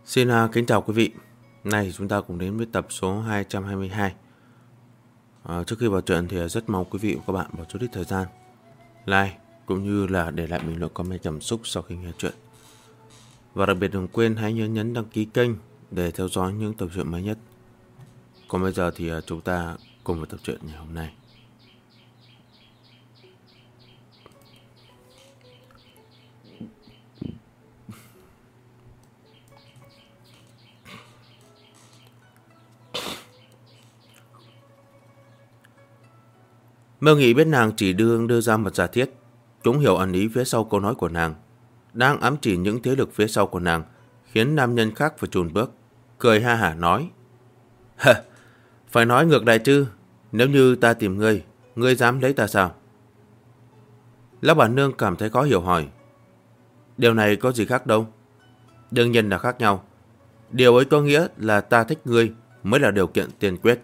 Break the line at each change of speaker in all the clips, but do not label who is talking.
Xin kính chào quý vị. Nay chúng ta cùng đến với tập số 222. Trước khi vào chuyện thì rất mong quý vị và các bạn bỏ chút ít thời gian like cũng như là để lại bình luận comment cảm xúc sau khi nghe chuyện. Và đặc biệt đừng quên hãy nhấn đăng ký kênh để theo dõi những tập truyện mới nhất. Còn bây giờ thì chúng ta cùng vào tập truyện ngày hôm nay. Mơ Nghị biết nàng chỉ đưa ra một giả thiết, cũng hiểu ẩn ý phía sau câu nói của nàng, đang ám chỉ những thế lực phía sau của nàng, khiến nam nhân khác phải chùn bước, cười ha hả nói: "Hả, phải nói ngược lại chứ, nếu như ta tìm ngươi dám lấy ta sao?" Lão bản nương cảm thấy khó hiểu hỏi: "Điều này có gì khác đâu?" "Đương nhiên là khác nhau. Điều ấy có nghĩa là ta thích ngươi mới là điều kiện tiên quyết."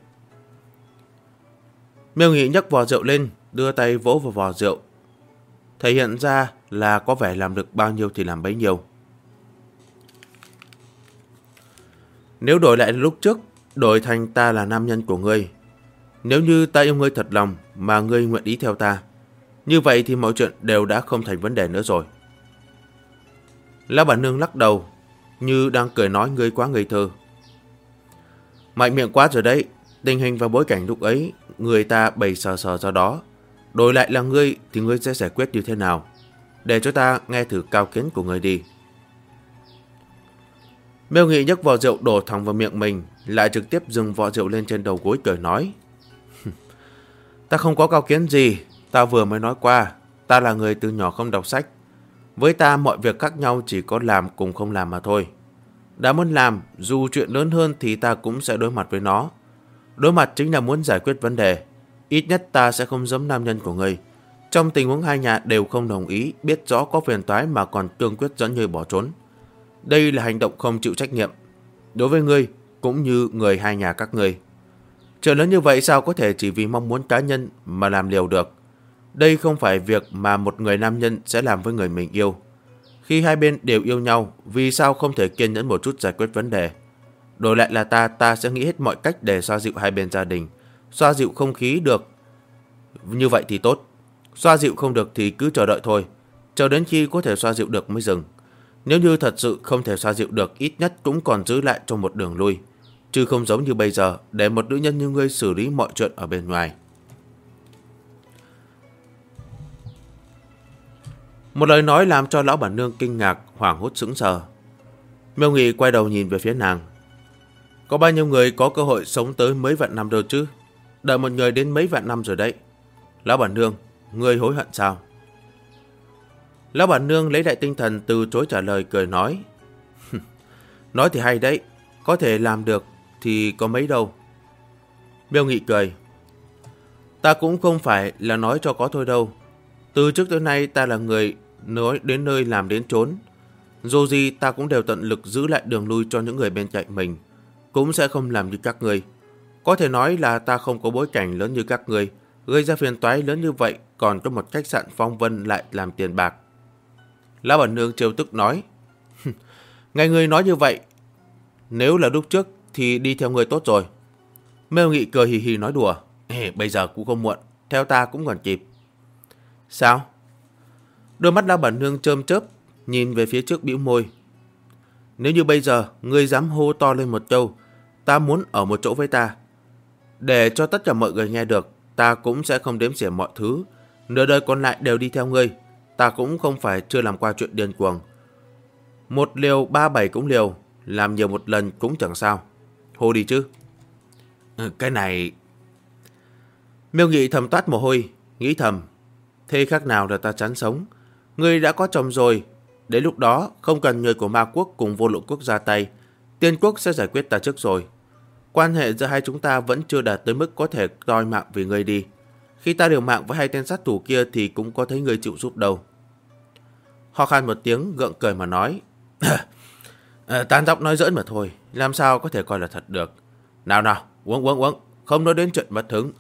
Miêu Nghị nhấc vò rượu lên, đưa tay vỗ vào vò rượu, thể hiện ra là có vẻ làm được bao nhiêu thì làm bấy nhiêu. "Nếu đổi lại lúc trước, đổi thành ta là nam nhân của ngươi, nếu như ta yêu ngươi thật lòng mà ngươi nguyện ý theo ta, như vậy thì mọi chuyện đều đã không thành vấn đề nữa rồi." Lão bản nương lắc đầu, như đang cười nói ngươi quá ngây thơ. "Mạnh miệng quá rồi đấy, tình hình và bối cảnh lúc ấy người ta bày sờ ra đó, đổi lại là ngươi thì ngươi sẽ giải quyết như thế nào? Để cho ta nghe thử cao kiến của ngươi đi." Miêu Nghị nhấc vò rượu đổ thẳng vào miệng mình, lại trực tiếp dừng vò rượu lên trên đầu gối cười nói: "Ta không có cao kiến gì, ta vừa mới nói qua, ta là người từ nhỏ không đọc sách. Với ta mọi việc khác nhau chỉ có làm cùng không làm mà thôi. Đã muốn làm, dù chuyện lớn hơn thì ta cũng sẽ đối mặt với nó. Đối mặt chính là muốn giải quyết vấn đề. Ít nhất ta sẽ không giống nam nhân của ngươi. Trong tình huống hai nhà đều không đồng ý, biết rõ có phiền toái mà còn cương quyết dẫn ngươi bỏ trốn. Đây là hành động không chịu trách nhiệm đối với ngươi cũng như người hai nhà các ngươi. Chuyện lớn như vậy sao có thể chỉ vì mong muốn cá nhân mà làm liều được? Đây không phải việc mà một người nam nhân sẽ làm với người mình yêu. Khi hai bên đều yêu nhau, vì sao không thể kiên nhẫn một chút giải quyết vấn đề? Đổi lại là ta sẽ nghĩ hết mọi cách để xoa dịu hai bên gia đình. Xoa dịu không khí được như vậy thì tốt. Xoa dịu không được thì cứ chờ đợi thôi. Chờ đến khi có thể xoa dịu được mới dừng. Nếu như thật sự không thể xoa dịu được, ít nhất cũng còn giữ lại trong một đường lui. Chứ không giống như bây giờ, để một nữ nhân như ngươi xử lý mọi chuyện ở bên ngoài." Một lời nói làm cho lão bản nương kinh ngạc, hoảng hốt sững sờ. Miêu Nghị quay đầu nhìn về phía nàng. "Có bao nhiêu người có cơ hội sống tới mấy vạn năm đâu chứ? Đợi một người đến mấy vạn năm rồi đấy. Lão bản nương, ngươi hối hận sao?" Lão bản nương lấy lại tinh thần, từ chối trả lời, cười nói: "Nói thì hay đấy, có thể làm được thì có mấy đâu." Miêu Nghị cười: "Ta cũng không phải là nói cho có thôi đâu. Từ trước tới nay ta là người nói đến nơi làm đến chốn. Dù gì ta cũng đều tận lực giữ lại đường lui cho những người bên cạnh mình, cũng sẽ không làm như các ngươi. Có thể nói là ta không có bối cảnh lớn như các ngươi, gây ra phiền toái lớn như vậy, còn có một khách sạn phong vân lại làm tiền bạc." Lão bản nương trêu tức nói: "Ngày ngươi nói như vậy, nếu là lúc trước thì đi theo ngươi tốt rồi." Miêu Nghị cười hì hì nói đùa: "Bây giờ cũng không muộn, theo ta cũng còn kịp." "Sao?" Đôi mắt lão bản nương chớm chớp, nhìn về phía trước bĩu môi: "Nếu như bây giờ ngươi dám hô to lên một câu, ta muốn ở một chỗ với ta, để cho tất cả mọi người nghe được, ta cũng sẽ không đếm xỉa mọi thứ, nửa đời còn lại đều đi theo ngươi. Ta cũng không phải chưa làm qua chuyện điên cuồng. Một liều ba bảy cũng liều, làm nhiều một lần cũng chẳng sao. Hô đi chứ." Cái này..." Miêu Nghị thầm toát mồ hôi, nghĩ thầm: "Thế khác nào là ta chán sống. Ngươi đã có chồng rồi, đến lúc đó không cần người của ma quốc cùng vô lượng quốc ra tay, tiên quốc sẽ giải quyết ta trước rồi. Quan hệ giữa hai chúng ta vẫn chưa đạt tới mức có thể đòi mạng vì ngươi đi. Khi ta liều mạng với hai tên sát thủ kia thì cũng có thấy ngươi chịu giúp đâu." Ho khan một tiếng, gượng cười mà nói: Tán dóc nói giỡn mà thôi, làm sao có thể coi là thật được. Nào nào, uống, không nói đến chuyện mất hứng."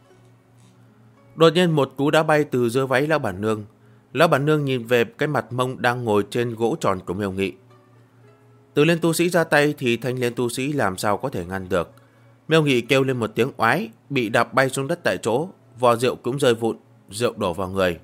Đột nhiên một cú đá bay từ dưới váy lão bản nương. Lão bản nương nhìn về cái mặt mông đang ngồi trên gỗ tròn của Miêu Nghị. Tử Liên tu sĩ ra tay thì Thanh Liên tu sĩ làm sao có thể ngăn được. Miêu Nghị kêu lên một tiếng oái, bị đạp bay xuống đất tại chỗ, vò rượu cũng rơi vụn, rượu đổ vào người.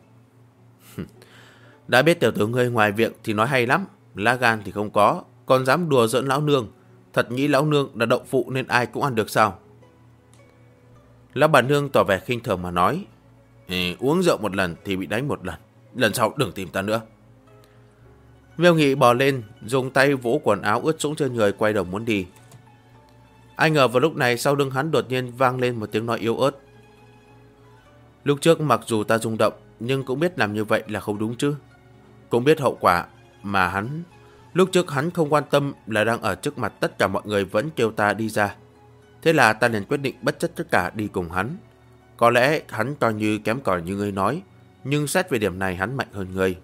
Đã biết tiểu tử ngươi ngoài miệng thì nói hay lắm, lá gan thì không có, còn dám đùa giỡn lão nương. Thật nghĩ lão nương là đậu phụ nên ai cũng ăn được sao? Lão bản nương tỏ vẻ khinh thường mà nói, uống rượu một lần thì bị đánh một lần, lần sau đừng tìm ta nữa. Miêu Nghị bò lên, dùng tay vỗ quần áo ướt sũng trên người, quay đầu muốn đi. Ai ngờ vào lúc này sau lưng hắn đột nhiên vang lên một tiếng nói yếu ớt. Lúc trước mặc dù ta rung động, nhưng cũng biết làm như vậy là không đúng chứ. Cũng biết hậu quả mà lúc trước hắn không quan tâm là đang ở trước mặt tất cả mọi người vẫn kêu ta đi ra. Thế là ta liền quyết định bất chấp tất cả đi cùng hắn. Có lẽ hắn coi như kém cỏi như ngươi nói, nhưng xét về điểm này hắn mạnh hơn ngươi.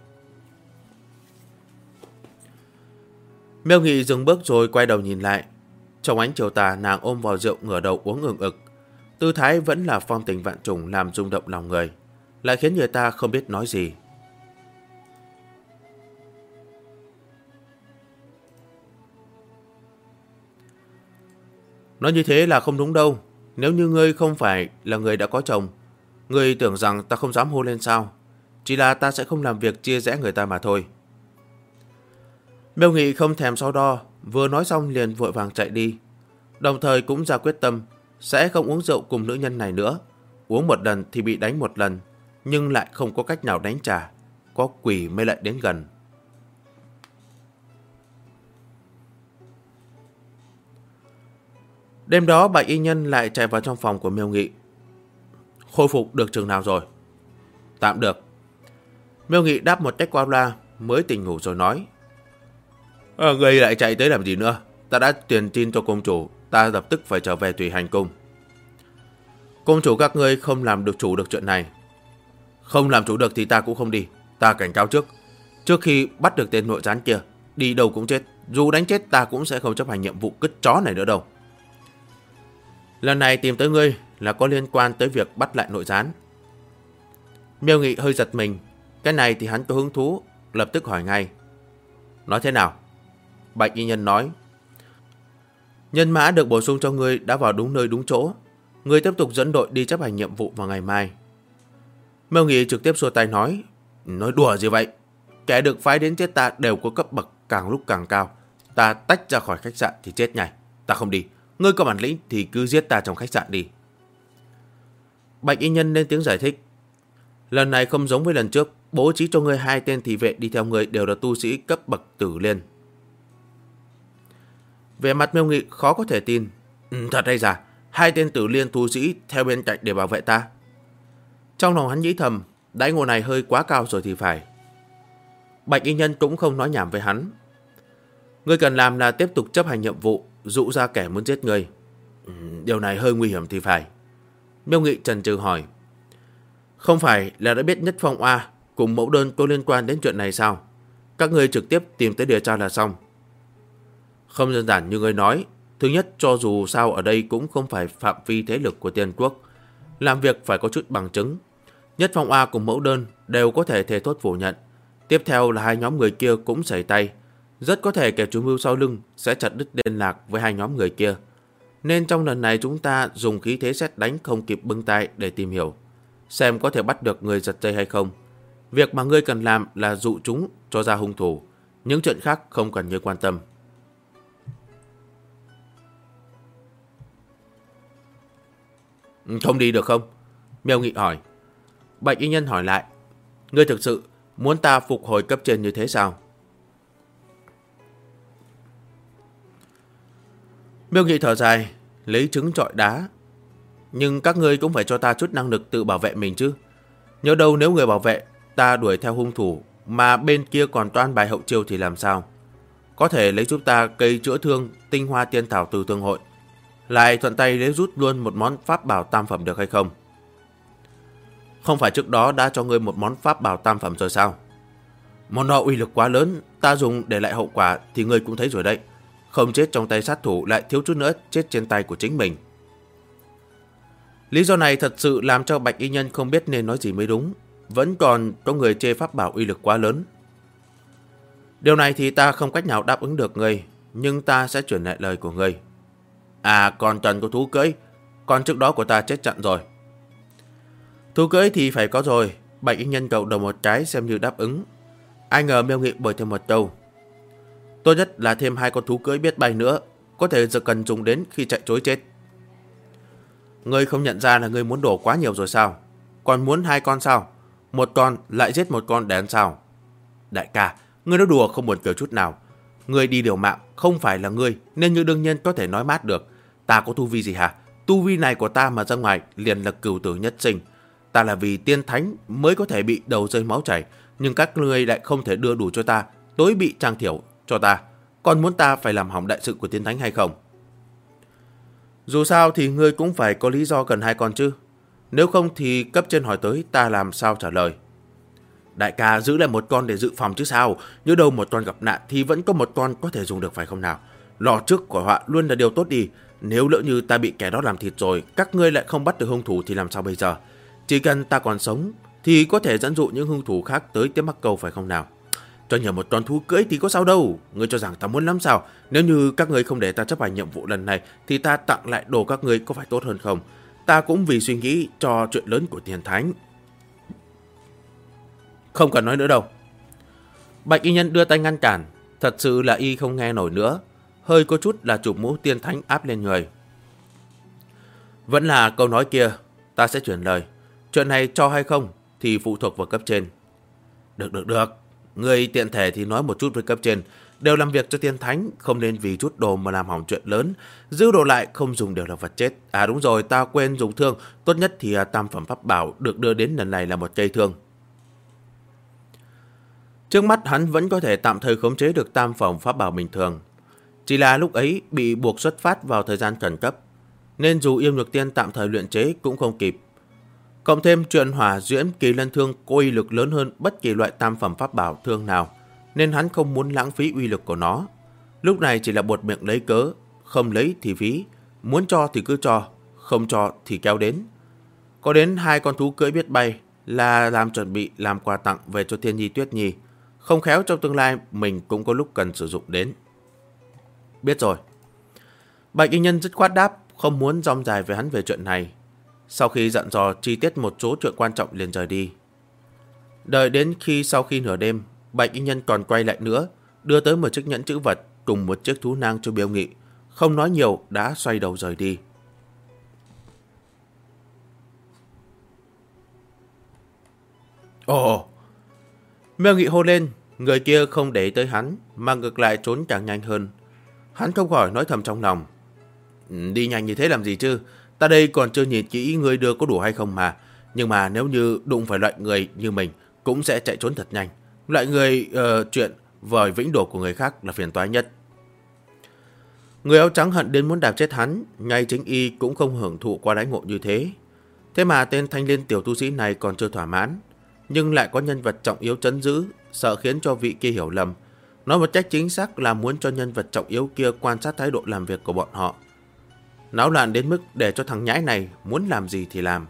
Miêu Nghị dừng bước rồi quay đầu nhìn lại. Trong ánh chiều tà, nàng ôm vào rượu ngửa đầu uống ừng ực. Tư thái vẫn là phong tình vạn trùng làm rung động lòng người, lại khiến người ta không biết nói gì. Nói như thế là không đúng đâu. Nếu như ngươi không phải là người đã có chồng, ngươi tưởng rằng ta không dám hôn lên sao? Chỉ là ta sẽ không làm việc chia rẽ người ta mà thôi. Miêu Nghị không thèm so đo, vừa nói xong liền vội vàng chạy đi. Đồng thời cũng ra quyết tâm sẽ không uống rượu cùng nữ nhân này nữa. Uống một lần thì bị đánh một lần, nhưng lại không có cách nào đánh trả. Có quỷ mới lại đến gần. Đêm đó Bạch Y Nhân lại chạy vào trong phòng của Miêu Nghị. Khôi phục được chừng nào rồi? Tạm được. Miêu Nghị đáp một cách qua loa, mới tỉnh ngủ rồi nói. Ngươi lại chạy tới làm gì nữa? Ta đã truyền tin cho công chủ, ta lập tức phải trở về Thủy Hành Cung. Công chủ các ngươi không làm được chủ được chuyện này. Không làm chủ được thì ta cũng không đi. Ta cảnh cáo trước khi bắt được tên nội gián kia, đi đâu cũng chết. Dù đánh chết ta cũng sẽ không chấp hành nhiệm vụ cứt chó này nữa đâu. Lần này tìm tới ngươi là có liên quan tới việc bắt lại nội gián. Miêu Nghị hơi giật mình. Cái này thì hắn có hứng thú, lập tức hỏi ngay. Nói thế nào? Bạch Y Nhân nói. Nhân mã được bổ sung cho ngươi đã vào đúng nơi đúng chỗ. Ngươi tiếp tục dẫn đội đi chấp hành nhiệm vụ vào ngày mai. Miêu Nghị trực tiếp xua tay nói. Nói đùa gì vậy? Kẻ được phái đến chết ta đều có cấp bậc càng lúc càng cao. Ta tách ra khỏi khách sạn thì chết nhảy. Ta không đi. Ngươi có bản lĩnh thì cứ giết ta trong khách sạn đi. Bạch Y Nhân lên tiếng giải thích. Lần này không giống với lần trước, bố trí cho ngươi 2 tên thị vệ đi theo ngươi đều là tu sĩ cấp bậc Tử Liên. Về mặt Miêu Nghị khó có thể tin. Thật hay giả, 2 tên Tử Liên tu sĩ theo bên cạnh để bảo vệ ta. Trong lòng hắn nghĩ thầm, đãi ngộ này hơi quá cao rồi thì phải. Bạch Y Nhân cũng không nói nhảm với hắn. Ngươi cần làm là tiếp tục chấp hành nhiệm vụ, dụ ra kẻ muốn giết ngươi. Điều này hơi nguy hiểm thì phải. Miêu Nghị chần chừ hỏi. Không phải là đã biết Nhất Phong A cùng mẫu đơn có liên quan đến chuyện này sao? Các ngươi trực tiếp tìm tới điều tra là xong. Không đơn giản như ngươi nói. Thứ nhất, cho dù sao ở đây cũng không phải phạm vi thế lực của Tiên Quốc. Làm việc phải có chút bằng chứng. Nhất Phong A cùng mẫu đơn đều có thể thề thốt phủ nhận. Tiếp theo là 2 nhóm người kia cũng sẩy tay. Rất có thể kẻ chủ mưu sau lưng sẽ chặt đứt liên lạc với 2 nhóm người kia. Nên trong lần này chúng ta dùng khí thế sét đánh không kịp bưng tay để tìm hiểu, xem có thể bắt được người giật dây hay không. Việc mà ngươi cần làm là dụ chúng cho ra hung thủ. Những chuyện khác không cần ngươi quan tâm. Không đi được không? Miêu Nghị hỏi. Bạch Y Nhân hỏi lại. Ngươi thực sự muốn ta phục hồi cấp trên như thế sao? Miêu Nghị thở dài, lấy trứng trọi đá. Nhưng các ngươi cũng phải cho ta chút năng lực tự bảo vệ mình chứ. Nhớ đâu nếu người bảo vệ ta đuổi theo hung thủ mà bên kia còn toan bài hậu chiêu thì làm sao? Có thể lấy giúp ta cây chữa thương tinh hoa tiên thảo từ thương hội, lại thuận tay lấy rút luôn một món pháp bảo tam phẩm được hay không? Không phải trước đó đã cho ngươi một món pháp bảo tam phẩm rồi sao? Món đó uy lực quá lớn, ta dùng để lại hậu quả thì ngươi cũng thấy rồi đấy. Không chết trong tay sát thủ lại thiếu chút nữa chết trên tay của chính mình. Lý do này thật sự làm cho Bạch Y Nhân không biết nên nói gì mới đúng. Vẫn còn có người chê pháp bảo uy lực quá lớn. Điều này thì ta không cách nào đáp ứng được ngươi. nhưng ta sẽ chuyển lại lời của ngươi. À, còn cần có thú cưỡi, con trước đó của ta chết trận rồi. Thú cưỡi thì phải có rồi. Bạch y nhân gật đầu một cái xem như đáp ứng. Ai ngờ Miêu Nghị bồi thêm một câu. Tốt nhất là thêm 2 con thú cưỡi biết bay nữa, có thể giờ cần dùng đến khi chạy trối chết. Ngươi không nhận ra là ngươi muốn đổ quá nhiều rồi sao? Còn muốn 2 con sao? Một con lại giết một con để ăn sao? Đại ca, ngươi nói đùa không buồn cười chút nào. Ngươi đi điều mạng không phải là ngươi, nên như đương nhiên có thể nói mát được. Ta có tu vi gì hả? Tu vi này của ta mà ra ngoài liền là cửu tử nhất sinh. Ta là vì tiên thánh mới có thể bị đầu rơi máu chảy, nhưng các ngươi lại không thể đưa đủ cho ta, tối bị trang thiểu cho ta. Còn muốn ta phải làm hỏng đại sự của tiên thánh hay không? Dù sao thì ngươi cũng phải có lý do cần 2 con chứ. Nếu không thì cấp trên hỏi tới ta làm sao trả lời. Đại ca giữ lại 1 con để dự phòng chứ sao. Nhớ đâu một con gặp nạn thì vẫn có 1 con có thể dùng được phải không nào? Lo trước khỏi họa luôn là điều tốt đi. Nếu lỡ như ta bị kẻ đó làm thịt rồi, các ngươi lại không bắt được hung thủ thì làm sao bây giờ? Chỉ cần ta còn sống thì có thể dẫn dụ những hung thủ khác tới tiếp mắc câu phải không nào? Cho nhờ 1 con thú cưỡi thì có sao đâu. Ngươi cho rằng ta muốn lắm sao? Nếu như các ngươi không để ta chấp hành nhiệm vụ lần này thì ta tặng lại đồ các ngươi có phải tốt hơn không? Ta cũng vì suy nghĩ cho chuyện lớn của tiên thánh. Không cần nói nữa đâu. Bạch y nhân đưa tay ngăn cản. Thật sự là y không nghe nổi nữa. Hơi có chút là chụp mũ tiên thánh áp lên người. Vẫn là câu nói kia. Ta sẽ chuyển lời. Chuyện này cho hay không thì phụ thuộc vào cấp trên. Được. Người tiện thể thì nói một chút với cấp trên. Đều làm việc cho tiên thánh, không nên vì chút đồ mà làm hỏng chuyện lớn. Giữ đồ lại không dùng đều là vật chết. À đúng rồi, ta quên dùng thương. Tốt nhất thì tam phẩm pháp bảo được đưa đến lần này là một cây thương. Trước mắt hắn vẫn có thể tạm thời khống chế được tam phẩm pháp bảo bình thường. Chỉ là lúc ấy bị buộc xuất phát vào thời gian khẩn cấp, nên dù yêu nhược tiên tạm thời luyện chế cũng không kịp. Cộng thêm chuyện hỏa diễm kỳ lân thương có uy lực lớn hơn bất kỳ loại tam phẩm pháp bảo thương nào, nên hắn không muốn lãng phí uy lực của nó. Lúc này chỉ là buột miệng lấy cớ, không lấy thì phí, muốn cho thì cứ cho, không cho thì kéo đến. Có đến 2 con thú cưỡi biết bay là làm chuẩn bị làm quà tặng về cho Thiên Nhi Tuyết Nhi. Không khéo trong tương lai mình cũng có lúc cần sử dụng đến. Biết rồi. Bạch y nhân dứt khoát đáp, không muốn rong dài với hắn về chuyện này. Sau khi dặn dò chi tiết một số chuyện quan trọng liền rời đi. Đợi đến sau khi nửa đêm, Bạch y nhân còn quay lại nữa, đưa tới một chiếc nhẫn chữ vật cùng một chiếc thú nang cho Miêu Nghị. Không nói nhiều đã xoay đầu rời đi. Ồ! Miêu Nghị hô lên, người kia không để tới hắn mà ngược lại trốn càng nhanh hơn. Hắn không khỏi nói thầm trong lòng. Đi nhanh như thế làm gì chứ? Ta đây còn chưa nhìn kỹ người đưa có đủ hay không mà. Nhưng mà nếu như đụng phải loại người như mình cũng sẽ chạy trốn thật nhanh. Loại người chuyện vòi vĩnh đồ của người khác là phiền toái nhất. Người áo trắng hận đến muốn đạp chết hắn, ngay chính y cũng không hưởng thụ qua đãi ngộ như thế. Thế mà tên thanh liên tiểu tu sĩ này còn chưa thỏa mãn, nhưng lại có nhân vật trọng yếu trấn giữ, sợ khiến cho vị kia hiểu lầm. Nói một cách chính xác là muốn cho nhân vật trọng yếu kia quan sát thái độ làm việc của bọn họ. Náo loạn đến mức để cho thằng nhãi này muốn làm gì thì làm.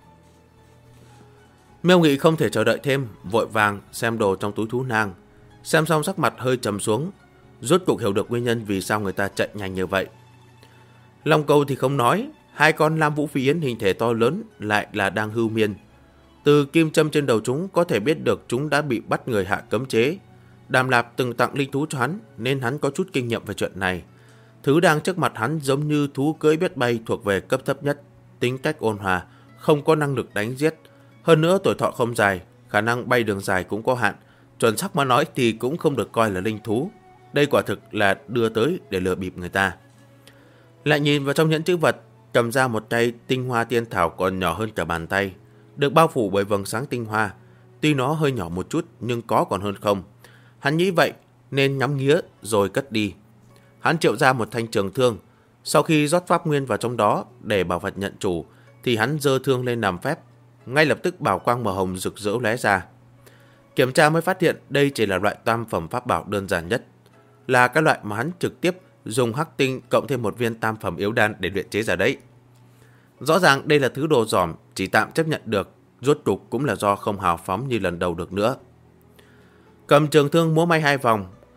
Miêu Nghị không thể chờ đợi thêm, vội vàng xem đồ trong túi thú nang. Xem xong sắc mặt hơi trầm xuống, rốt cuộc hiểu được nguyên nhân vì sao người ta chạy nhanh như vậy. Long câu thì không nói, 2 con lam vũ phi yến hình thể to lớn lại là đang hưu miên. Từ kim châm trên đầu chúng có thể biết được chúng đã bị bắt người hạ cấm chế. Đàm Lạp từng tặng linh thú cho hắn nên hắn có chút kinh nghiệm về chuyện này. Thứ đang trước mặt hắn giống như thú cưỡi biết bay thuộc về cấp thấp nhất, tính cách ôn hòa, không có năng lực đánh giết. Hơn nữa tuổi thọ không dài, khả năng bay đường dài cũng có hạn. Chuẩn xác mà nói thì cũng không được coi là linh thú. Đây quả thực là đưa tới để lừa bịp người ta. Lại nhìn vào trong nhẫn chữ vật, cầm ra một cây tinh hoa tiên thảo còn nhỏ hơn cả bàn tay, được bao phủ bởi vầng sáng tinh hoa. Tuy nó hơi nhỏ một chút nhưng có còn hơn không. Hắn nghĩ vậy nên nhắm nghía rồi cất đi. Hắn triệu ra một thanh trường thương. Sau khi rót pháp nguyên vào trong đó để bảo vật nhận chủ thì hắn giơ thương lên làm phép. Ngay lập tức bảo quang màu hồng rực rỡ lóe ra. Kiểm tra mới phát hiện đây chỉ là loại tam phẩm pháp bảo đơn giản nhất, là các loại mà hắn trực tiếp dùng hắc tinh cộng thêm một viên tam phẩm yếu đan để luyện chế ra đấy. Rõ ràng đây là thứ đồ giỏm, chỉ tạm chấp nhận được, rốt cục cũng là do không hào phóng như lần đầu được nữa. Cầm trường thương múa may 2 vòng,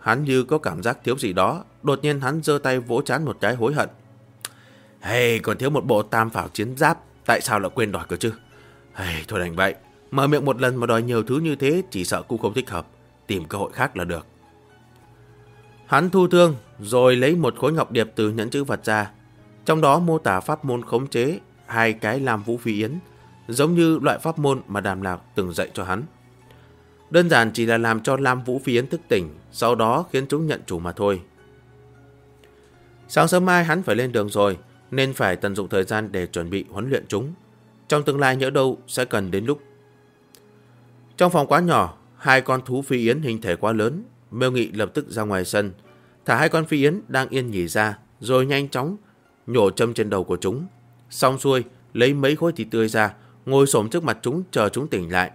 hắn như có cảm giác thiếu gì đó. Đột nhiên hắn giơ tay vỗ trán một cái hối hận. Hey, còn thiếu một bộ tam phảo chiến giáp, tại sao lại quên đòi cơ chứ? Hey, thôi đành vậy, mở miệng một lần mà đòi nhiều thứ như thế chỉ sợ cũng không thích hợp, tìm cơ hội khác là được. Hắn thu thương rồi lấy một khối ngọc điệp từ nhẫn chữ vật ra, trong đó mô tả pháp môn khống chế 2 cái Lam Vũ Phi Yến, giống như loại pháp môn mà Đàm Lạc từng dạy cho hắn. Đơn giản chỉ là làm cho Lam Vũ Phi Yến thức tỉnh, sau đó khiến chúng nhận chủ mà thôi. Sáng sớm mai hắn phải lên đường rồi, nên phải tận dụng thời gian để chuẩn bị huấn luyện chúng. Trong tương lai nhỡ đâu sẽ cần đến lúc. Trong phòng quá nhỏ, 2 con thú Phi Yến hình thể quá lớn, Miêu Nghị lập tức ra ngoài sân, thả 2 con Phi Yến đang yên nghỉ ra, rồi nhanh chóng nhổ châm trên đầu của chúng. Xong xuôi, lấy mấy khối thịt tươi ra, ngồi xổm trước mặt chúng chờ chúng tỉnh lại.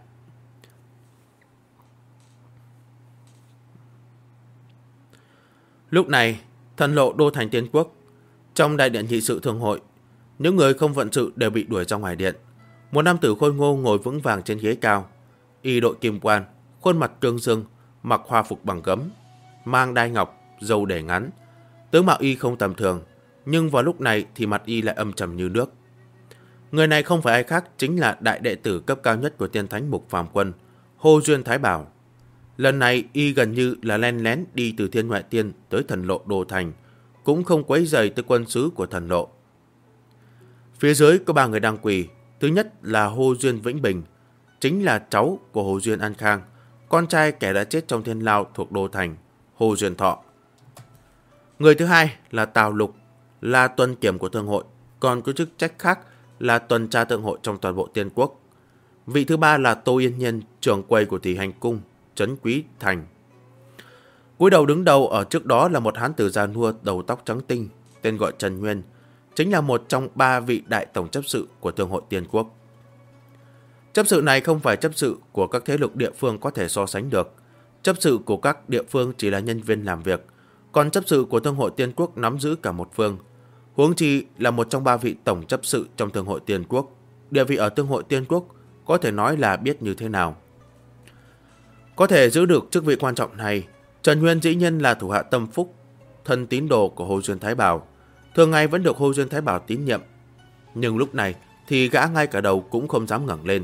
Lúc này, thần lộ đô thành Tiên Quốc, trong đại điện nghị sự thường hội, những người không phận sự đều bị đuổi ra ngoài điện. Một nam tử khôi ngô ngồi vững vàng trên ghế cao, y đội kim quan, khuôn mặt trương dương, mặc hoa phục bằng gấm, mang đai ngọc, râu để ngắn. Tướng mạo y không tầm thường, nhưng vào lúc này thì mặt y lại âm trầm như nước. Người này không phải ai khác, chính là đại đệ tử cấp cao nhất của Tiên Thánh Mục Phàm Quân, Hồ Duyên Thái Bảo. Lần này y gần như là len lén đi từ Thiên Ngoại Tiên tới thần lộ Đô Thành, cũng không quấy rầy tới quân sứ của thần lộ. Phía dưới có 3 người đang quỳ. Thứ nhất là Hồ Duyên Vĩnh Bình, chính là cháu của Hồ Duyên An Khang, con trai kẻ đã chết trong thiên lao thuộc Đô Thành, Hồ Duyên Thọ. Người thứ hai là Tào Lục, là tuần kiểm của thương hội, còn có chức trách khác là tuần tra thương hội trong toàn bộ Tiên Quốc. Vị thứ ba là Tô Yên Nhiên, trưởng quầy của Thủy Hành Cung, Trấn Quý Thành. Cúi đầu đứng đầu ở trước đó là một hán tử già nua đầu tóc trắng tinh, tên gọi Trần Nguyên, chính là một trong 3 vị đại tổng chấp sự của Thương hội Tiên Quốc. Chấp sự này không phải chấp sự của các thế lực địa phương có thể so sánh được. Chấp sự của các địa phương chỉ là nhân viên làm việc, còn chấp sự của Thương hội Tiên Quốc nắm giữ cả một phương. Huống chi là một trong 3 vị tổng chấp sự trong Thương hội Tiên Quốc. Địa vị ở Thương hội Tiên Quốc có thể nói là biết như thế nào. Có thể giữ được chức vị quan trọng này, Trần Nguyên dĩ nhiên là thủ hạ tâm phúc, thân tín đồ của Hồ Duyên Thái Bảo, thường ngày vẫn được Hồ Duyên Thái Bảo tín nhiệm. Nhưng lúc này thì gã ngay cả đầu cũng không dám ngẩng lên.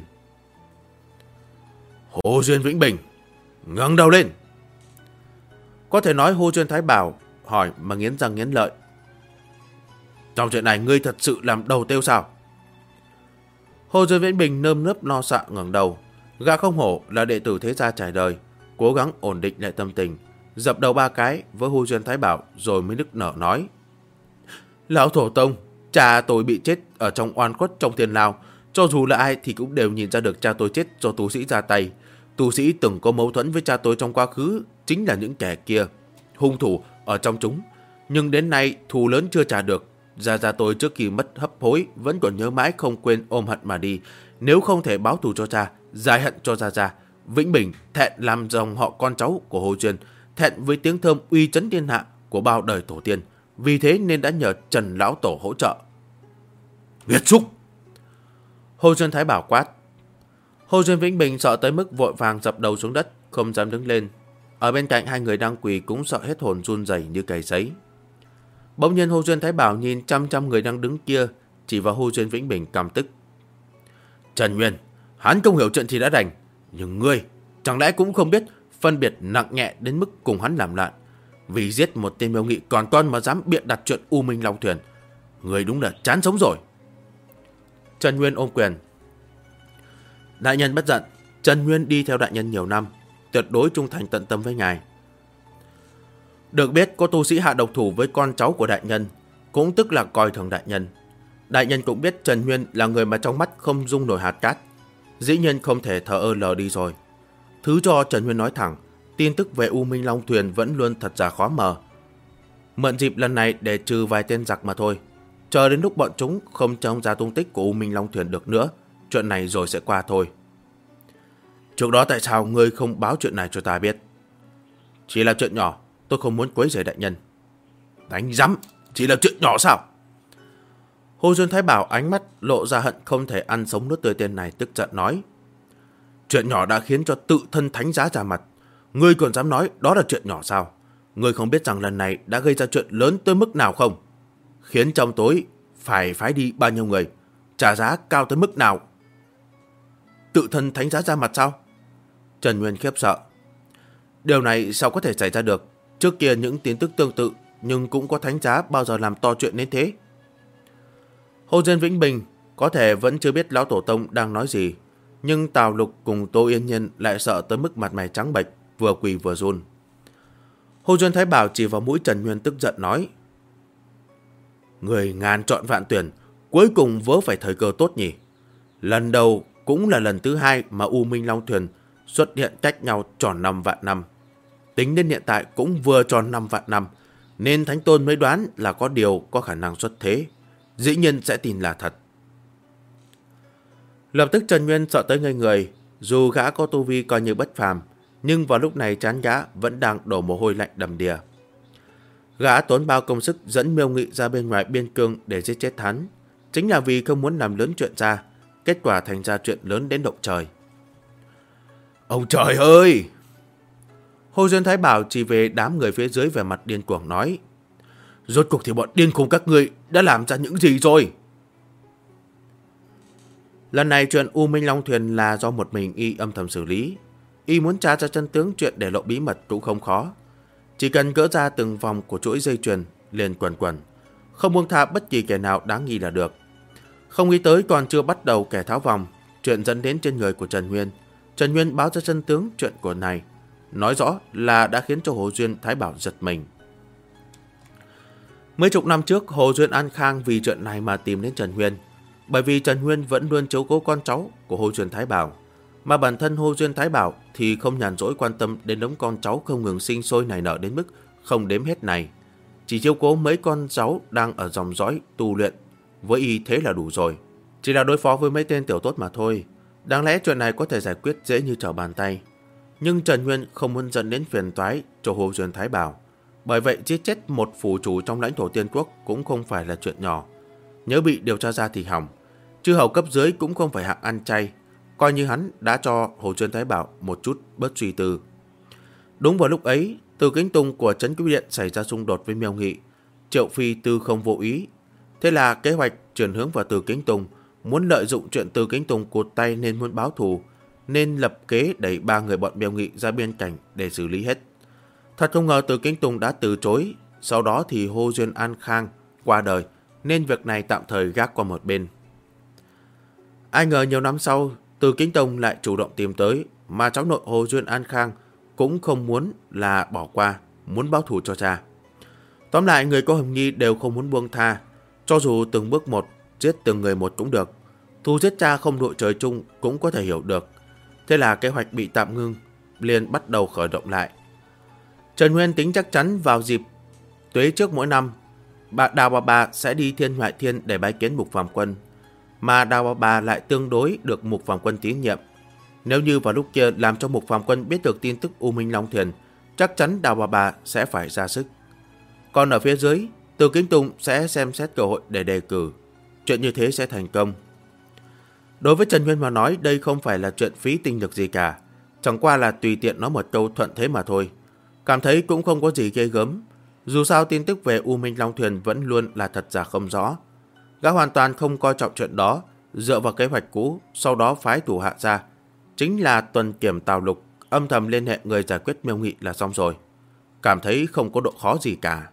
Hồ Duyên Vĩnh Bình, ngẩng đầu lên! Có thể nói Hồ Duyên Thái Bảo hỏi mà nghiến răng nghiến lợi. Trong chuyện này ngươi thật sự làm đầu tiêu sao? Hồ Duyên Vĩnh Bình nơm nớp lo sợ ngẩng đầu. Gã không hổ là đệ tử thế gia trải đời, cố gắng ổn định lại tâm tình, dập đầu 3 cái với Hồ Duyên Thái Bảo rồi mới nức nở nói. Lão Tổ Tông, cha tôi bị chết ở trong oan khuất trong thiên lao. Cho dù là ai thì cũng đều nhìn ra được cha tôi chết do tu sĩ ra tay. Tu sĩ từng có mâu thuẫn với cha tôi trong quá khứ chính là những kẻ kia, hung thủ ở trong chúng. Nhưng đến nay thù lớn chưa trả được. Gia tôi trước khi mất hấp hối vẫn còn nhớ mãi không quên ôm hận mà đi. Nếu không thể báo thù cho cha, giải hận cho Gia, Vĩnh Bình thẹn làm dòng họ con cháu của Hồ Duyên, thẹn với tiếng thơm uy chấn thiên hạ của bao đời tổ tiên. Vì thế nên đã nhờ Trần Lão Tổ hỗ trợ. Nghiệt xúc! Hồ Duyên Thái Bảo quát. Hồ Duyên Vĩnh Bình sợ tới mức vội vàng dập đầu xuống đất, không dám đứng lên. Ở bên cạnh 2 người đang quỳ cũng sợ hết hồn run rẩy như cầy sấy. Bỗng nhiên Hồ Duyên Thái Bảo nhìn trăm người đang đứng kia, chỉ vào Hồ Duyên Vĩnh Bình căm tức. Trần Nguyên, hắn không hiểu chuyện thì đã đành, nhưng ngươi chẳng lẽ cũng không biết phân biệt nặng nhẹ đến mức cùng hắn làm loạn. Vì giết một tên Miêu Nghị còn con mà dám bịa đặt chuyện U Minh Long Thuyền. Ngươi đúng là chán sống rồi. Trần Nguyên ôm quyền. Đại nhân bất giận, Trần Nguyên đi theo đại nhân nhiều năm, tuyệt đối trung thành tận tâm với ngài. Được biết có tu sĩ hạ độc thủ với con cháu của đại nhân, cũng tức là coi thường đại nhân. Đại nhân cũng biết Trần Nguyên là người mà trong mắt không dung nổi hạt cát, dĩ nhiên không thể thờ ơ lờ đi rồi. Thứ cho Trần Nguyên nói thẳng, tin tức về U Minh Long Thuyền vẫn luôn thật giả khó mờ. Mượn dịp lần này để trừ vài tên giặc mà thôi. Chờ đến lúc bọn chúng không trông ra tung tích của U Minh Long Thuyền được nữa, chuyện này rồi sẽ qua thôi. Trước đó tại sao ngươi không báo chuyện này cho ta biết? Chỉ là chuyện nhỏ, tôi không muốn quấy rầy đại nhân. Đánh rắm, chỉ là chuyện nhỏ sao? Hồ Duyên Thái Bảo ánh mắt lộ ra hận không thể ăn sống nuốt tươi tên này, tức giận nói. Chuyện nhỏ đã khiến cho tự thân thánh giá ra mặt, ngươi còn dám nói đó là chuyện nhỏ sao? Ngươi không biết rằng lần này đã gây ra chuyện lớn tới mức nào không? Khiến trong tối phải phái đi bao nhiêu người, trả giá cao tới mức nào? Tự thân thánh giá ra mặt sao? Trần Nguyên khiếp sợ. Điều này sao có thể xảy ra được? Trước kia những tin tức tương tự, nhưng cũng có thánh giá bao giờ làm to chuyện đến thế. Hồ Dân Vĩnh Bình có thể vẫn chưa biết lão tổ tông đang nói gì, nhưng Tào Lục cùng Tô Yên Nhiên lại sợ tới mức mặt mày trắng bệch, vừa quỳ vừa run. Hồ Duyên Thái Bảo chỉ vào mũi Trần Nguyên tức giận nói: Người ngàn chọn vạn tuyển, cuối cùng vớ phải thời cơ tốt nhỉ? Lần đầu cũng là lần thứ hai mà U Minh Long Thuyền xuất hiện cách nhau tròn 5 vạn năm. Tính đến hiện tại cũng vừa tròn 5 vạn năm, nên Thánh Tôn mới đoán là có điều có khả năng xuất thế. Dĩ nhiên sẽ tin là thật. Lập tức Trần Nguyên sợ tới ngây người. Dù gã có tu vi coi như bất phàm, nhưng vào lúc này trán gã vẫn đang đổ mồ hôi lạnh đầm đìa. Gã tốn bao công sức dẫn Miêu Nghị ra bên ngoài biên cương để giết chết hắn, chính là vì không muốn làm lớn chuyện ra. Kết quả thành ra chuyện lớn đến động trời. Ông trời ơi! Hồ Duyên Thái Bảo chỉ về đám người phía dưới về mặt điên cuồng nói: Rốt cuộc thì bọn điên khùng các ngươi đã làm ra những gì rồi? Lần này chuyện U Minh Long Thuyền là do một mình y âm thầm xử lý. Y muốn tra ra chân tướng chuyện để lộ bí mật cũng không khó. Chỉ cần gỡ ra từng vòng của chuỗi dây chuyền liền quẩn quẩn, không buông tha bất kỳ kẻ nào đáng nghi là được. Không nghĩ tới còn chưa bắt đầu kẻ tháo vòng, chuyện dẫn đến trên người của Trần Nguyên. Trần Nguyên báo ra chân tướng chuyện của này, nói rõ là đã khiến cho Hồ Duyên Thái Bảo giật mình. Mấy chục năm trước, Hồ Duyên An Khang vì chuyện này mà tìm đến Trần Nguyên, bởi vì Trần Nguyên vẫn luôn chiếu cố con cháu của Hồ Duyên Thái Bảo, mà bản thân Hồ Duyên Thái Bảo thì không nhàn rỗi quan tâm đến đống con cháu không ngừng sinh sôi nảy nở đến mức không đếm hết này. Chỉ chiếu cố mấy con cháu đang ở dòng dõi tu luyện, với y thế là đủ rồi. Chỉ là đối phó với mấy tên tiểu tốt mà thôi. Đáng lẽ chuyện này có thể giải quyết dễ như trở bàn tay. Nhưng Trần Nguyên không muốn dẫn đến phiền toái cho Hồ Duyên Thái Bảo. Bởi vậy giết chết một phủ chủ trong lãnh thổ Tiên Quốc cũng không phải là chuyện nhỏ. Nếu bị điều tra ra thì hỏng. Chư hầu cấp dưới cũng không phải hạng ăn chay, coi như hắn đã cho Hồ Duyên Thái Bảo một chút bớt suy tư. Đúng vào lúc ấy, Từ Kính Tùng của Trấn Cứu Điện xảy ra xung đột với Miêu Nghị. Triệu Phi Tư không vô ý. Thế là kế hoạch chuyển hướng vào Từ Kính Tùng, muốn lợi dụng chuyện Từ Kính Tùng cụt tay nên muốn báo thù, nên lập kế đẩy 3 người bọn Miêu Nghị ra biên cảnh để xử lý hết. Thật không ngờ Từ Kính Tùng đã từ chối. Sau đó thì Hồ Duyên An Khang qua đời, nên việc này tạm thời gác qua một bên. Ai ngờ nhiều năm sau, Từ Kính Tùng lại chủ động tìm tới, mà cháu nội Hồ Duyên An Khang cũng không muốn là bỏ qua, muốn báo thù cho cha. Tóm lại, người có hiểm nghi đều không muốn buông tha, cho dù từng bước một, giết từng người một cũng được. Thù giết cha không đội trời chung cũng có thể hiểu được. Thế là kế hoạch bị tạm ngưng, liền bắt đầu khởi động lại. Trần Nguyên tính chắc chắn vào dịp tuế trước mỗi năm, Đào Bà Bà sẽ đi Thiên Ngoại Thiên để bái kiến Mục Phàm Quân, mà Đào Bà Bà lại tương đối được Mục Phàm Quân tín nhiệm. Nếu như vào lúc kia làm cho Mục Phàm Quân biết được tin tức U Minh Long Thuyền, chắc chắn Đào Bà Bà sẽ phải ra sức. Còn ở phía dưới, Từ Kính Tùng sẽ xem xét cơ hội để đề cử. Chuyện như thế sẽ thành công. Đối với Trần Nguyên mà nói, đây không phải là chuyện phí tinh lực gì cả, chẳng qua là tùy tiện nói một câu thuận thế mà thôi. Cảm thấy cũng không có gì ghê gớm. Dù sao tin tức về U Minh Long Thuyền vẫn luôn là thật giả không rõ. Gã hoàn toàn không coi trọng chuyện đó, dựa vào kế hoạch cũ, sau đó phái thủ hạ ra, chính là tuần kiểm Tào Lục, âm thầm liên hệ người giải quyết Miêu Nghị là xong rồi. Cảm thấy không có độ khó gì cả.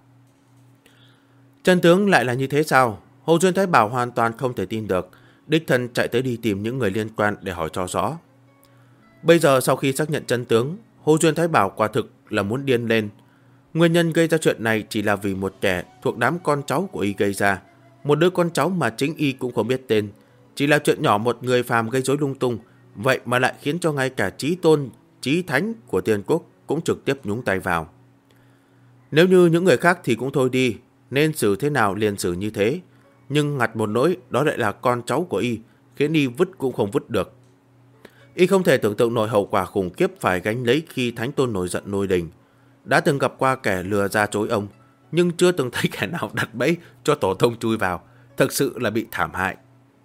Chân tướng lại là như thế sao? Hồ Duyên Thái Bảo hoàn toàn không thể tin được, đích thân chạy tới đi tìm những người liên quan để hỏi cho rõ. Bây giờ sau khi xác nhận chân tướng, Hồ Duyên Thái Bảo quả thực là muốn điên lên. Nguyên nhân gây ra chuyện này chỉ là vì một kẻ thuộc đám con cháu của y gây ra. Một đứa con cháu mà chính y cũng không biết tên. Chỉ là chuyện nhỏ một người phàm gây rối lung tung, vậy mà lại khiến cho ngay cả chí tôn, chí thánh của Tiên Quốc cũng trực tiếp nhúng tay vào. Nếu như những người khác thì cũng thôi đi, nên xử thế nào liền xử như thế. Nhưng ngặt một nỗi đó lại là con cháu của y, khiến y vứt cũng không vứt được. Y không thể tưởng tượng nổi hậu quả khủng khiếp phải gánh lấy khi Thánh Tôn nổi giận nôi đình. Đã từng gặp qua kẻ lừa ra chối ông, nhưng chưa từng thấy kẻ nào đặt bẫy cho tổ tông chui vào. Thực sự là bị thảm hại.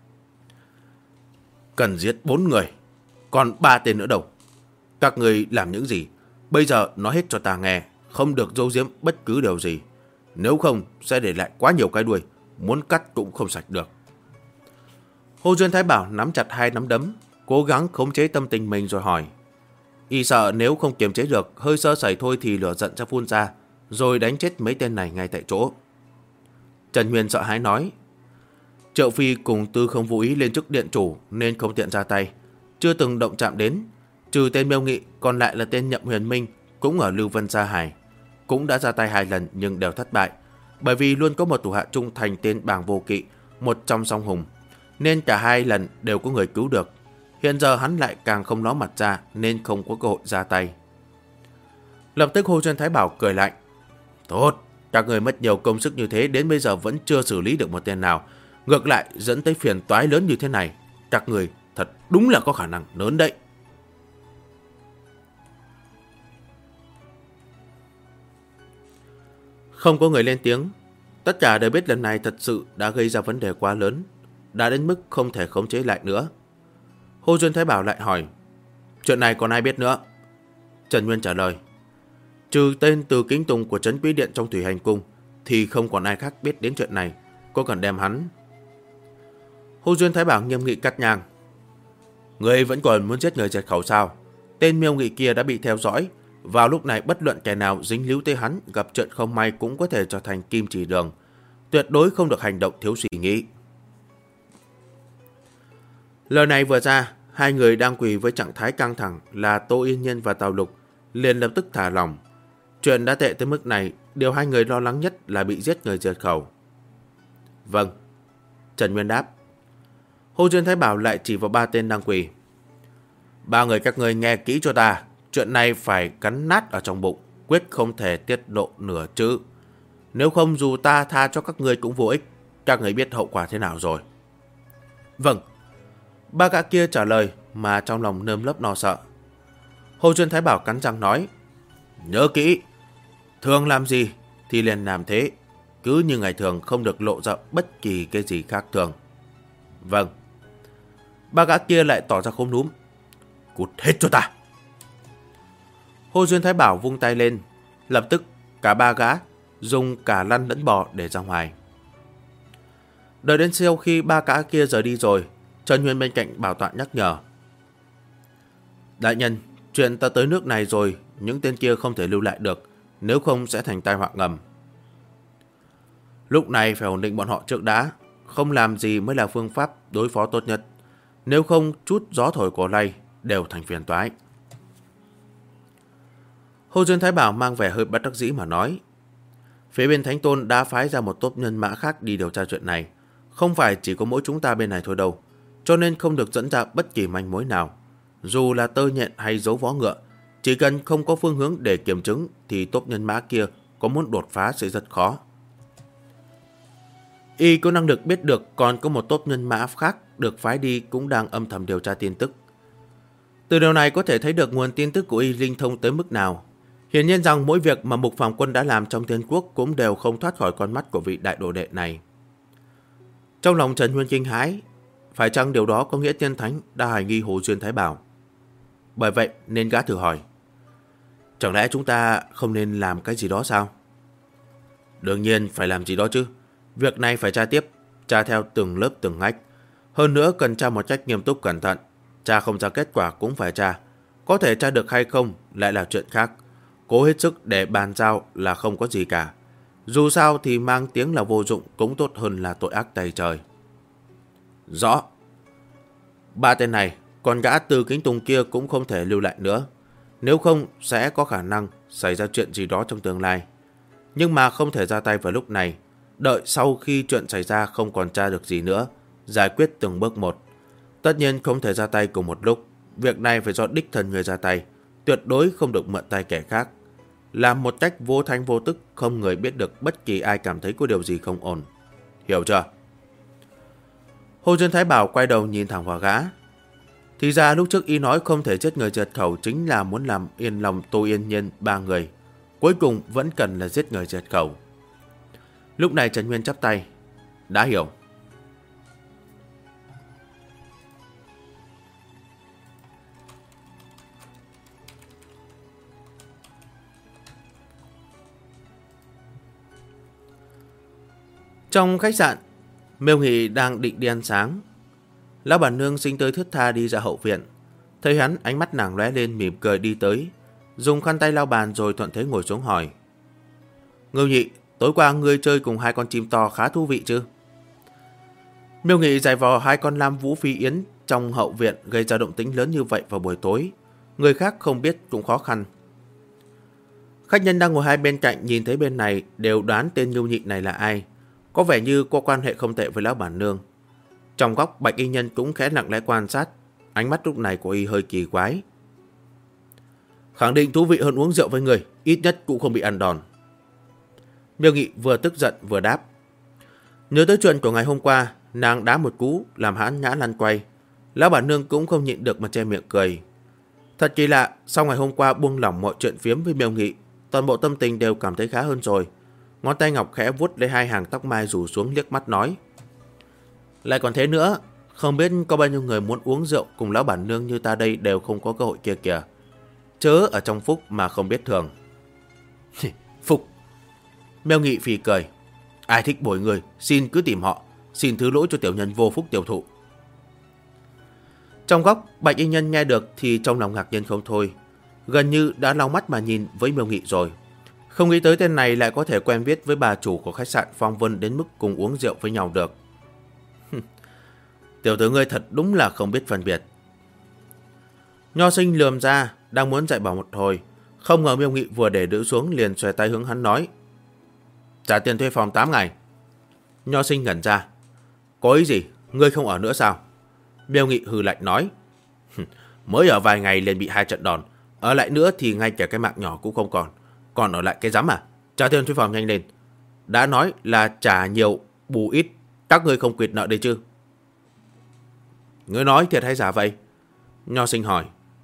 Cần giết 4 người, còn 3 tên nữa đâu? Các người làm những gì? Bây giờ nói hết cho ta nghe, không được giấu giếm bất cứ điều gì. Nếu không sẽ để lại quá nhiều cái đuôi, muốn cắt cũng không sạch được. Hồ Duyên Thái Bảo nắm chặt hai nắm đấm, cố gắng khống chế tâm tình mình rồi hỏi. Y sợ nếu không kiềm chế được, hơi sơ sẩy thôi thì lửa giận sẽ phun ra, rồi đánh chết mấy tên này ngay tại chỗ. Trần Huyền sợ hãi nói. Triệu Phi cùng Tư không vô ý lên chức điện chủ nên không tiện ra tay, chưa từng động chạm đến. Trừ tên Miêu Nghị, còn lại là tên Nhậm Huyền Minh, cũng ở Lưu Vân Gia Hải, cũng đã ra tay 2 lần nhưng đều thất bại, bởi vì luôn có một thủ hạ trung thành tên Bàng Vô Kỵ, một trong song hùng, nên cả 2 lần đều có người cứu được. Hiện giờ hắn lại càng không ló mặt ra nên không có cơ hội ra tay. Lập tức Hồ Duyên Thái Bảo cười lạnh. Tốt, các người mất nhiều công sức như thế đến bây giờ vẫn chưa xử lý được một tên nào, ngược lại dẫn tới phiền toái lớn như thế này. Các người thật đúng là có khả năng lớn đấy. Không có người lên tiếng. Tất cả đều biết lần này thật sự đã gây ra vấn đề quá lớn, đã đến mức không thể khống chế lại nữa. Hồ Duyên Thái Bảo lại hỏi. Chuyện này còn ai biết nữa? Trần Nguyên trả lời. Trừ tên Từ Kính Tùng của Trấn Quý Điện trong Thủy Hành Cung thì không còn ai khác biết đến chuyện này. Có cần đem hắn? Hồ Duyên Thái Bảo nghiêm nghị cắt ngang. Người vẫn còn muốn giết người diệt khẩu sao? Tên Miêu Nghị kia đã bị theo dõi. Vào lúc này bất luận kẻ nào dính líu tới hắn gặp chuyện không may cũng có thể trở thành kim chỉ đường. Tuyệt đối không được hành động thiếu suy nghĩ. Lời này vừa ra, 2 người đang quỳ với trạng thái căng thẳng là Tô Yên Nhiên và Tào Lục liền lập tức thả lỏng. Chuyện đã tệ tới mức này, điều 2 người lo lắng nhất là bị giết người diệt khẩu. Vâng, Trần Nguyên đáp. Hồ Duyên Thái Bảo lại chỉ vào 3 tên đang quỳ. 3 người các ngươi nghe kỹ cho ta, chuyện này phải cắn nát ở trong bụng, quyết không thể tiết lộ nửa chữ. Nếu không dù ta tha cho các ngươi cũng vô ích, các người biết hậu quả thế nào rồi. Vâng. 3 gã kia trả lời mà trong lòng nơm nớp lo sợ. Hồ Duyên Thái Bảo cắn răng nói. Nhớ kỹ, thường làm gì thì liền làm thế, cứ như ngày thường không được lộ ra bất kỳ cái gì khác thường. Vâng. 3 gã kia lại tỏ ra khốn núm. Cút hết cho ta. Hồ Duyên Thái Bảo vung tay lên, lập tức cả 3 gã dùng cả lăn lẫn bò để ra ngoài. Đợi đến sau khi 3 gã kia rời đi rồi, Trần Huyền bên cạnh bảo tọa nhắc nhở. Đại nhân, chuyện ta tới nước này rồi, những tên kia không thể lưu lại được, nếu không sẽ thành tai họa ngầm. Lúc này phải ổn định bọn họ trước đã, không làm gì mới là phương pháp đối phó tốt nhất. Nếu không chút gió thổi cỏ lay đều thành phiền toái. Hồ Duyên Thái Bảo mang vẻ hơi bất đắc dĩ mà nói. Phía bên Thánh Tôn đã phái ra một tốp nhân mã khác đi điều tra chuyện này. Không phải chỉ có mỗi chúng ta bên này thôi đâu, cho nên không được dẫn ra bất kỳ manh mối nào. Dù là tơ nhện hay dấu vó ngựa, chỉ cần không có phương hướng để kiểm chứng thì tốp nhân mã kia có muốn đột phá sẽ rất khó. Y có năng lực biết được còn có một tốp nhân mã khác được phái đi cũng đang âm thầm điều tra tin tức. Từ điều này có thể thấy được nguồn tin tức của Y linh thông tới mức nào. Hiển nhiên rằng mỗi việc mà Mục Phàm Quân đã làm trong Thiên Quốc cũng đều không thoát khỏi con mắt của vị đại đồ đệ này. Trong lòng Trần Huyên kinh hãi, phải chăng điều đó có nghĩa Tiên Thánh đã hoài nghi Hồ Duyên Thái Bảo? Bởi vậy nên gã thử hỏi. Chẳng lẽ chúng ta không nên làm cái gì đó sao? Đương nhiên phải làm gì đó chứ. Việc này phải tra tiếp, tra theo từng lớp từng ngách. Hơn nữa cần tra một cách nghiêm túc cẩn thận. Tra không ra kết quả cũng phải tra. Có thể tra được hay không lại là chuyện khác. Cố hết sức để bàn giao là không có gì cả. Dù sao thì mang tiếng là vô dụng cũng tốt hơn là tội ác tày trời. Rõ. 3 tên này, còn gã Từ Kính Tùng kia cũng không thể lưu lại nữa. Nếu không sẽ có khả năng xảy ra chuyện gì đó trong tương lai. Nhưng mà không thể ra tay vào lúc này. Đợi sau khi chuyện xảy ra không còn tra được gì nữa, giải quyết từng bước một. Tất nhiên không thể ra tay cùng một lúc. Việc này phải do đích thân người ra tay, tuyệt đối không được mượn tay kẻ khác. Làm một cách vô thanh vô tức, không người biết được bất kỳ ai cảm thấy có điều gì không ổn. Hiểu chưa? Hồ Duyên Thái Bảo quay đầu nhìn thẳng vào gã. Thì ra lúc trước Y nói không thể giết người diệt khẩu chính là muốn làm yên lòng Tô Yên Nhiên 3 người. Cuối cùng vẫn cần là giết người diệt khẩu. Lúc này Trần Nguyên chắp tay. Đã hiểu. Trong khách sạn, Miêu Nghị đang định đi ăn sáng. Lão bản nương xinh tươi thướt tha đi ra hậu viện. Thấy hắn, ánh mắt nàng lóe lên mỉm cười đi tới, dùng khăn tay lau bàn rồi thuận thế ngồi xuống hỏi. Ngưu Nhị, tối qua ngươi chơi cùng hai con chim to khá thú vị chứ? Miêu Nghị giày vò hai con lam vũ phi yến trong hậu viện gây ra động tĩnh lớn như vậy vào buổi tối. Người khác không biết cũng khó khăn. Khách nhân đang ngồi hai bên cạnh nhìn thấy bên này đều đoán tên Ngưu Nhị này là ai. Có vẻ như có quan hệ không tệ với lão bản nương. Trong góc, Bạch Y Nhân cũng khẽ lặng lẽ quan sát. Ánh mắt lúc này của y hơi kỳ quái. Khẳng định thú vị hơn uống rượu với người, ít nhất cũng không bị ăn đòn. Miêu Nghị vừa tức giận vừa đáp. Nhớ tới chuyện của ngày hôm qua, nàng đá một cú làm hắn ngã lăn quay. Lão bản nương cũng không nhịn được mà che miệng cười. Thật kỳ lạ, sau ngày hôm qua buông lỏng mọi chuyện phiếm với Miêu Nghị, toàn bộ tâm tình đều cảm thấy khá hơn rồi. Ngón tay ngọc khẽ vuốt lấy hai hàng tóc mai rủ xuống, liếc mắt nói. Lại còn thế nữa, không biết có bao nhiêu người muốn uống rượu cùng lão bản nương như ta đây đều không có cơ hội kia kìa. Chớ ở trong phúc mà không biết thường. Phúc. Miêu Nghị phì cười. Ai thích bồi người, xin cứ tìm họ. Xin thứ lỗi cho tiểu nhân vô phúc tiểu thụ. Trong góc, Bạch Y Nhân nghe được thì trong lòng ngạc nhiên không thôi. Gần như đã lau mắt mà nhìn với Miêu Nghị rồi. Không nghĩ tới tên này lại có thể quen biết với bà chủ của khách sạn Phong Vân đến mức cùng uống rượu với nhau được. Tiểu tử ngươi thật đúng là không biết phân biệt. Nho Sinh lườm ra, đang muốn dạy bảo một hồi. Không ngờ Miêu Nghị vừa để đỡ xuống liền xòe tay hướng hắn nói. Trả tiền thuê phòng 8 ngày. Nho Sinh ngẩn ra. Có ý gì? Ngươi không ở nữa sao? Miêu Nghị hừ lạnh nói. Mới ở vài ngày liền bị 2 trận đòn. Ở lại nữa thì ngay cả cái mạng nhỏ cũng không còn. Còn ở lại cái rắm à? Trả tiền thuê phòng nhanh lên. Đã nói là trả nhiều bù ít. Các ngươi không quyệt nợ đây chứ? Ngươi nói thiệt hay giả vậy? Nho Sinh hỏi.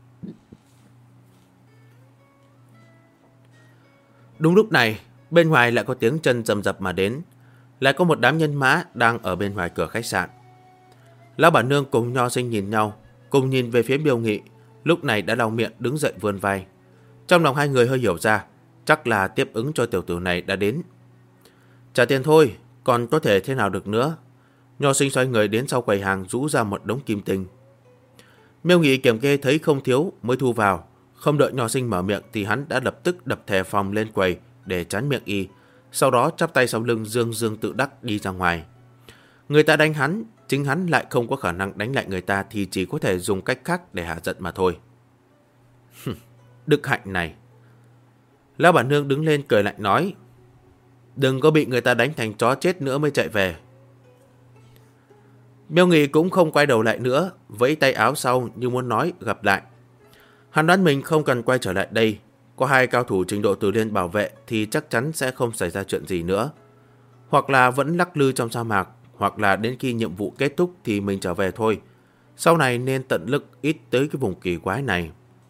Đúng lúc này, bên ngoài lại có tiếng chân rầm rập mà đến. Lại có một đám nhân mã đang ở bên ngoài cửa khách sạn. Lão bản nương cùng Nho Sinh nhìn nhau, cùng nhìn về phía Miêu Nghị, lúc này đã lau miệng đứng dậy vươn vai. Trong lòng hai người hơi hiểu ra, chắc là tiếp ứng cho tiểu tử này đã đến. Trả tiền thôi, còn có thể thế nào được nữa. Nho Sinh xoay người đến sau quầy hàng rũ ra một đống kim tinh. Miêu Nghị kiểm kê thấy không thiếu mới thu vào. Không đợi Nho Sinh mở miệng thì hắn đã lập tức đập thẻ phòng lên quầy để chắn miệng y. Sau đó chắp tay sau lưng dương dương tự đắc đi ra ngoài. Người ta đánh hắn, chính hắn lại không có khả năng đánh lại người ta thì chỉ có thể dùng cách khác để hạ giận mà thôi. Đức hạnh này. Lão bản nương đứng lên cười lạnh nói. Đừng có bị người ta đánh thành chó chết nữa mới chạy về. Miêu Nghị cũng không quay đầu lại nữa, vẫy tay áo sau như muốn nói gặp lại. Hắn đoán mình không cần quay trở lại đây. Có 2 cao thủ trình độ Từ Liên bảo vệ thì chắc chắn sẽ không xảy ra chuyện gì nữa. Hoặc là vẫn lắc lư trong sa mạc, hoặc là đến khi nhiệm vụ kết thúc thì mình trở về thôi. Sau này nên tận lực ít tới cái vùng kỳ quái này.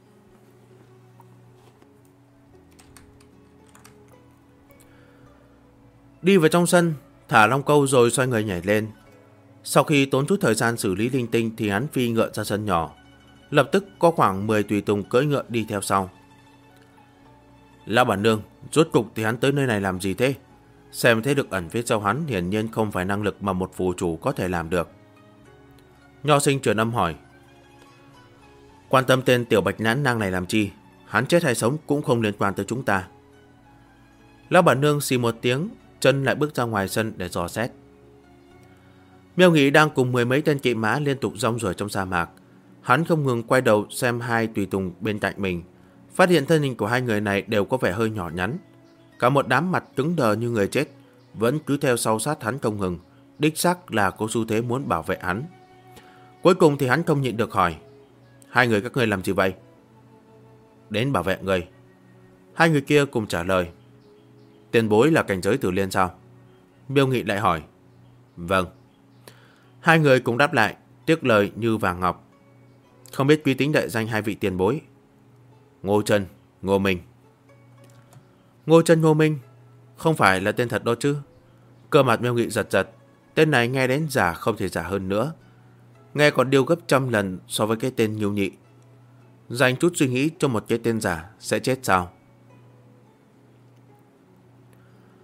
Đi vào trong sân, thả long câu rồi xoay người nhảy lên. Sau khi tốn chút thời gian xử lý linh tinh thì hắn phi ngựa ra sân nhỏ. Lập tức có khoảng 10 tùy tùng cưỡi ngựa đi theo sau. Lão bản nương, rốt cục thì hắn tới nơi này làm gì thế? Xem thế được ẩn phía sau hắn hiển nhiên không phải năng lực mà một phù chủ có thể làm được. Nho Sinh truyền âm hỏi. Quan tâm tên tiểu bạch nhãn nang này làm chi? Hắn chết hay sống cũng không liên quan tới chúng ta. Lão bản nương xì một tiếng, chân lại bước ra ngoài sân để dò xét. Miêu Nghị đang cùng 10 mấy tên kỵ mã liên tục rong ruổi trong sa mạc. Hắn không ngừng quay đầu xem 2 tùy tùng bên cạnh mình, phát hiện thân hình của 2 người này đều có vẻ hơi nhỏ nhắn. Cả một đám mặt cứng đờ như người chết, vẫn cứ theo sau sát hắn không ngừng, đích xác là có xu thế muốn bảo vệ hắn. Cuối cùng thì hắn không nhịn được hỏi. 2 người các ngươi làm gì vậy? Đến bảo vệ người. 2 người kia cùng trả lời. Tiền bối là cảnh giới Từ Liên sao? Miêu Nghị lại hỏi. Vâng. 2 người cũng đáp lại, tiếc lời như vàng ngọc. Không biết quý tính đại danh 2 vị tiền bối. Ngô Trân, Ngô Minh. Ngô Trân, Ngô Minh, không phải là tên thật đó chứ? Cơ mặt Miêu Nghị giật giật. Tên này nghe đến giả không thể giả hơn nữa. Nghe còn điêu gấp trăm lần so với cái tên Nhiêu Nhị. Dành chút suy nghĩ cho một cái tên giả sẽ chết sao?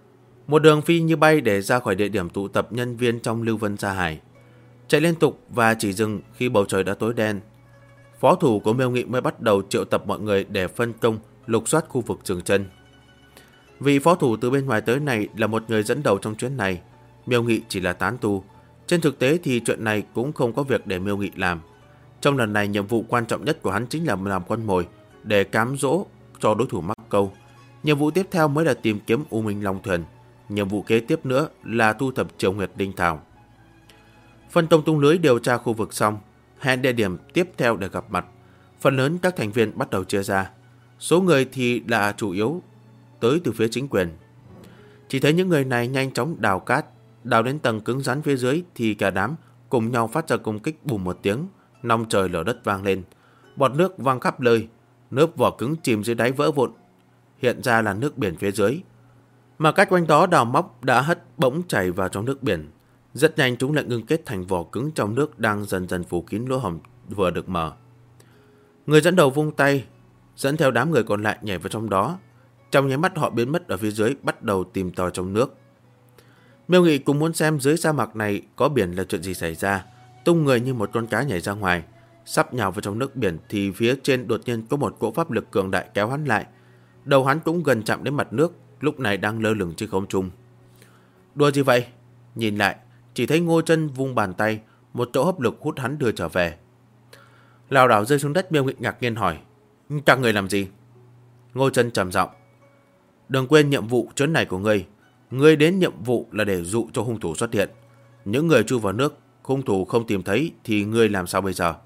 Một đường phi như bay để ra khỏi địa điểm tụ tập nhân viên trong Lưu Vân Sa Hải. Chạy liên tục và chỉ dừng khi bầu trời đã tối đen. Phó thủ của Miêu Nghị mới bắt đầu triệu tập mọi người để phân công lục soát khu vực dừng chân. Vị phó thủ từ bên ngoài tới này là một người dẫn đầu trong chuyến này. Miêu Nghị chỉ là tán tu. Trên thực tế thì chuyện này cũng không có việc để Miêu Nghị làm. Trong lần này nhiệm vụ quan trọng nhất của hắn chính là làm con mồi để cám dỗ cho đối thủ mắc câu. Nhiệm vụ tiếp theo mới là tìm kiếm U Minh Long Thuyền. Nhiệm vụ kế tiếp nữa là thu thập Triều Nguyệt Linh Thảo. Phân công tung lưới điều tra khu vực xong, hẹn địa điểm tiếp theo để gặp mặt. Phần lớn các thành viên bắt đầu chia ra. Số người thì là chủ yếu tới từ phía chính quyền. Chỉ thấy những người này nhanh chóng đào cát, đào đến tầng cứng rắn phía dưới thì cả đám cùng nhau phát ra công kích bùm một tiếng, nòng trời lở đất vang lên, bọt nước văng khắp nơi, lớp vỏ cứng chìm dưới đáy vỡ vụn, hiện ra là nước biển phía dưới. Mà cách quanh đó đào móc đã hất bỗng chảy vào trong nước biển. Rất nhanh chúng lại ngưng kết thành vỏ cứng trong nước đang dần dần phủ kín lỗ hổng vừa được mở. Người dẫn đầu vung tay, dẫn theo đám người còn lại nhảy vào trong đó. Trong nháy mắt họ biến mất ở phía dưới, bắt đầu tìm tòi trong nước. Miêu Nghị cũng muốn xem dưới sa mạc này có biển là chuyện gì xảy ra. Tung người như một con cá nhảy ra ngoài, sắp nhào vào trong nước biển thì phía trên đột nhiên có một cỗ pháp lực cường đại kéo hắn lại. Đầu hắn cũng gần chạm đến mặt nước, lúc này đang lơ lửng trên không trung. Đùa gì vậy? Nhìn lại, chỉ thấy Ngô Chân vung bàn tay, một chỗ hấp lực hút hắn đưa trở về. Lảo đảo rơi xuống đất, Miêu Nghị ngạc nhiên hỏi: "Các người làm gì?" Ngô Chân trầm giọng: "Đừng quên nhiệm vụ chuyến này của ngươi. Ngươi đến nhiệm vụ là để dụ cho hung thủ xuất hiện. Những người chui vào nước, hung thủ không tìm thấy thì ngươi làm sao bây giờ?"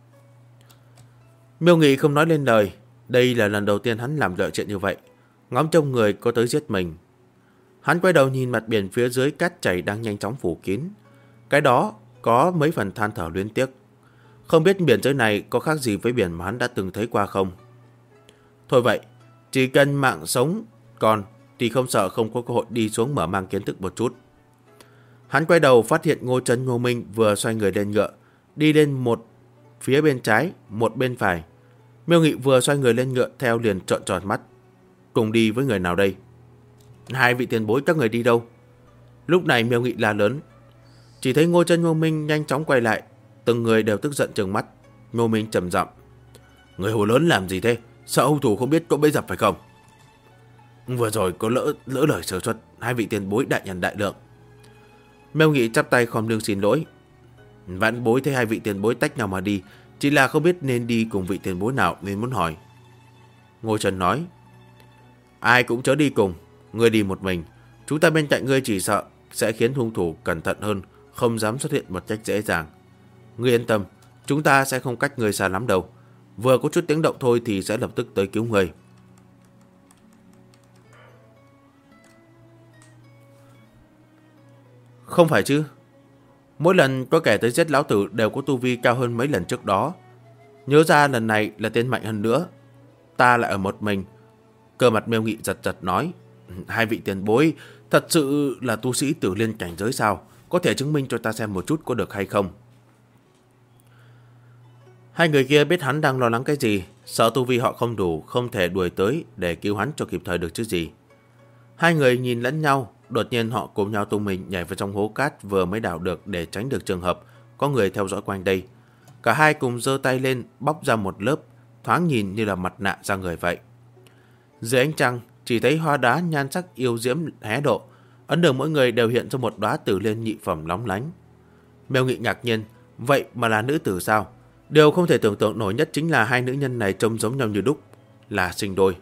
Miêu Nghị không nói lên lời. Đây là lần đầu tiên hắn làm loại chuyện như vậy. Ngóng trông người có tới giết mình. Hắn quay đầu nhìn mặt biển phía dưới, cát chảy đang nhanh chóng phủ kín. Cái đó có mấy phần than thở luyến tiếc. Không biết biển dưới này có khác gì với biển mà hắn đã từng thấy qua không. Thôi vậy, chỉ cần mạng sống còn thì không sợ không có cơ hội đi xuống mở mang kiến thức một chút. Hắn quay đầu phát hiện Ngô Chân, Ngô Minh vừa xoay người lên ngựa, đi lên một phía bên trái, một bên phải. Miêu Nghị vừa xoay người lên ngựa theo liền trợn tròn mắt. Cùng đi với người nào đây? Hai vị tiền bối các người đi đâu? Lúc này Miêu Nghị la lớn. Chỉ thấy Ngô Chân, Ngô Minh nhanh chóng quay lại, từng người đều tức giận trừng mắt. Ngô Minh trầm giọng: "Người hồ lớn làm gì thế? Sợ hung thủ không biết có bẫy dập phải không?" "Vừa rồi có lỡ lời sơ suất, hai vị tiền bối đại nhân đại lượng." Miêu Nghị chắp tay khom lưng xin lỗi. "Vãn bối thấy hai vị tiền bối tách nhau mà đi, chỉ là không biết nên đi cùng vị tiền bối nào nên muốn hỏi." Ngô Chân nói: "Ai cũng chớ đi cùng, ngươi đi một mình. Chúng ta bên cạnh ngươi chỉ sợ sẽ khiến hung thủ cẩn thận hơn, không dám xuất hiện một cách dễ dàng. Ngươi yên tâm, chúng ta sẽ không cách ngươi xa lắm đâu. Vừa có chút tiếng động thôi thì sẽ lập tức tới cứu ngươi." "Không phải chứ? Mỗi lần có kẻ tới giết lão tử đều có tu vi cao hơn mấy lần trước đó. Nhớ ra lần này là tên mạnh hơn nữa. Ta lại ở một mình." Cơ mặt Miêu Nghị giật giật nói: "Hai vị tiền bối thật sự là tu sĩ Tử Liên cảnh giới sao? Có thể chứng minh cho ta xem một chút có được hay không?" Hai người kia biết hắn đang lo lắng cái gì, sợ tu vi họ không đủ, không thể đuổi tới để cứu hắn cho kịp thời được chứ gì. Hai người nhìn lẫn nhau, đột nhiên họ cùng nhau tung mình nhảy vào trong hố cát vừa mới đào được để tránh được trường hợp có người theo dõi quanh đây. Cả hai cùng giơ tay lên bóc ra một lớp, thoáng nhìn như là mặt nạ ra người vậy. Dưới ánh trăng, chỉ thấy hoa đá nhan sắc yêu diễm hé độ, ấn đường mỗi người đều hiện ra một đóa tử liên nhị phẩm lóng lánh. Miêu Nghị ngạc nhiên, vậy mà là nữ tử sao? Điều không thể tưởng tượng nổi nhất chính là hai nữ nhân này trông giống nhau như đúc, là sinh đôi.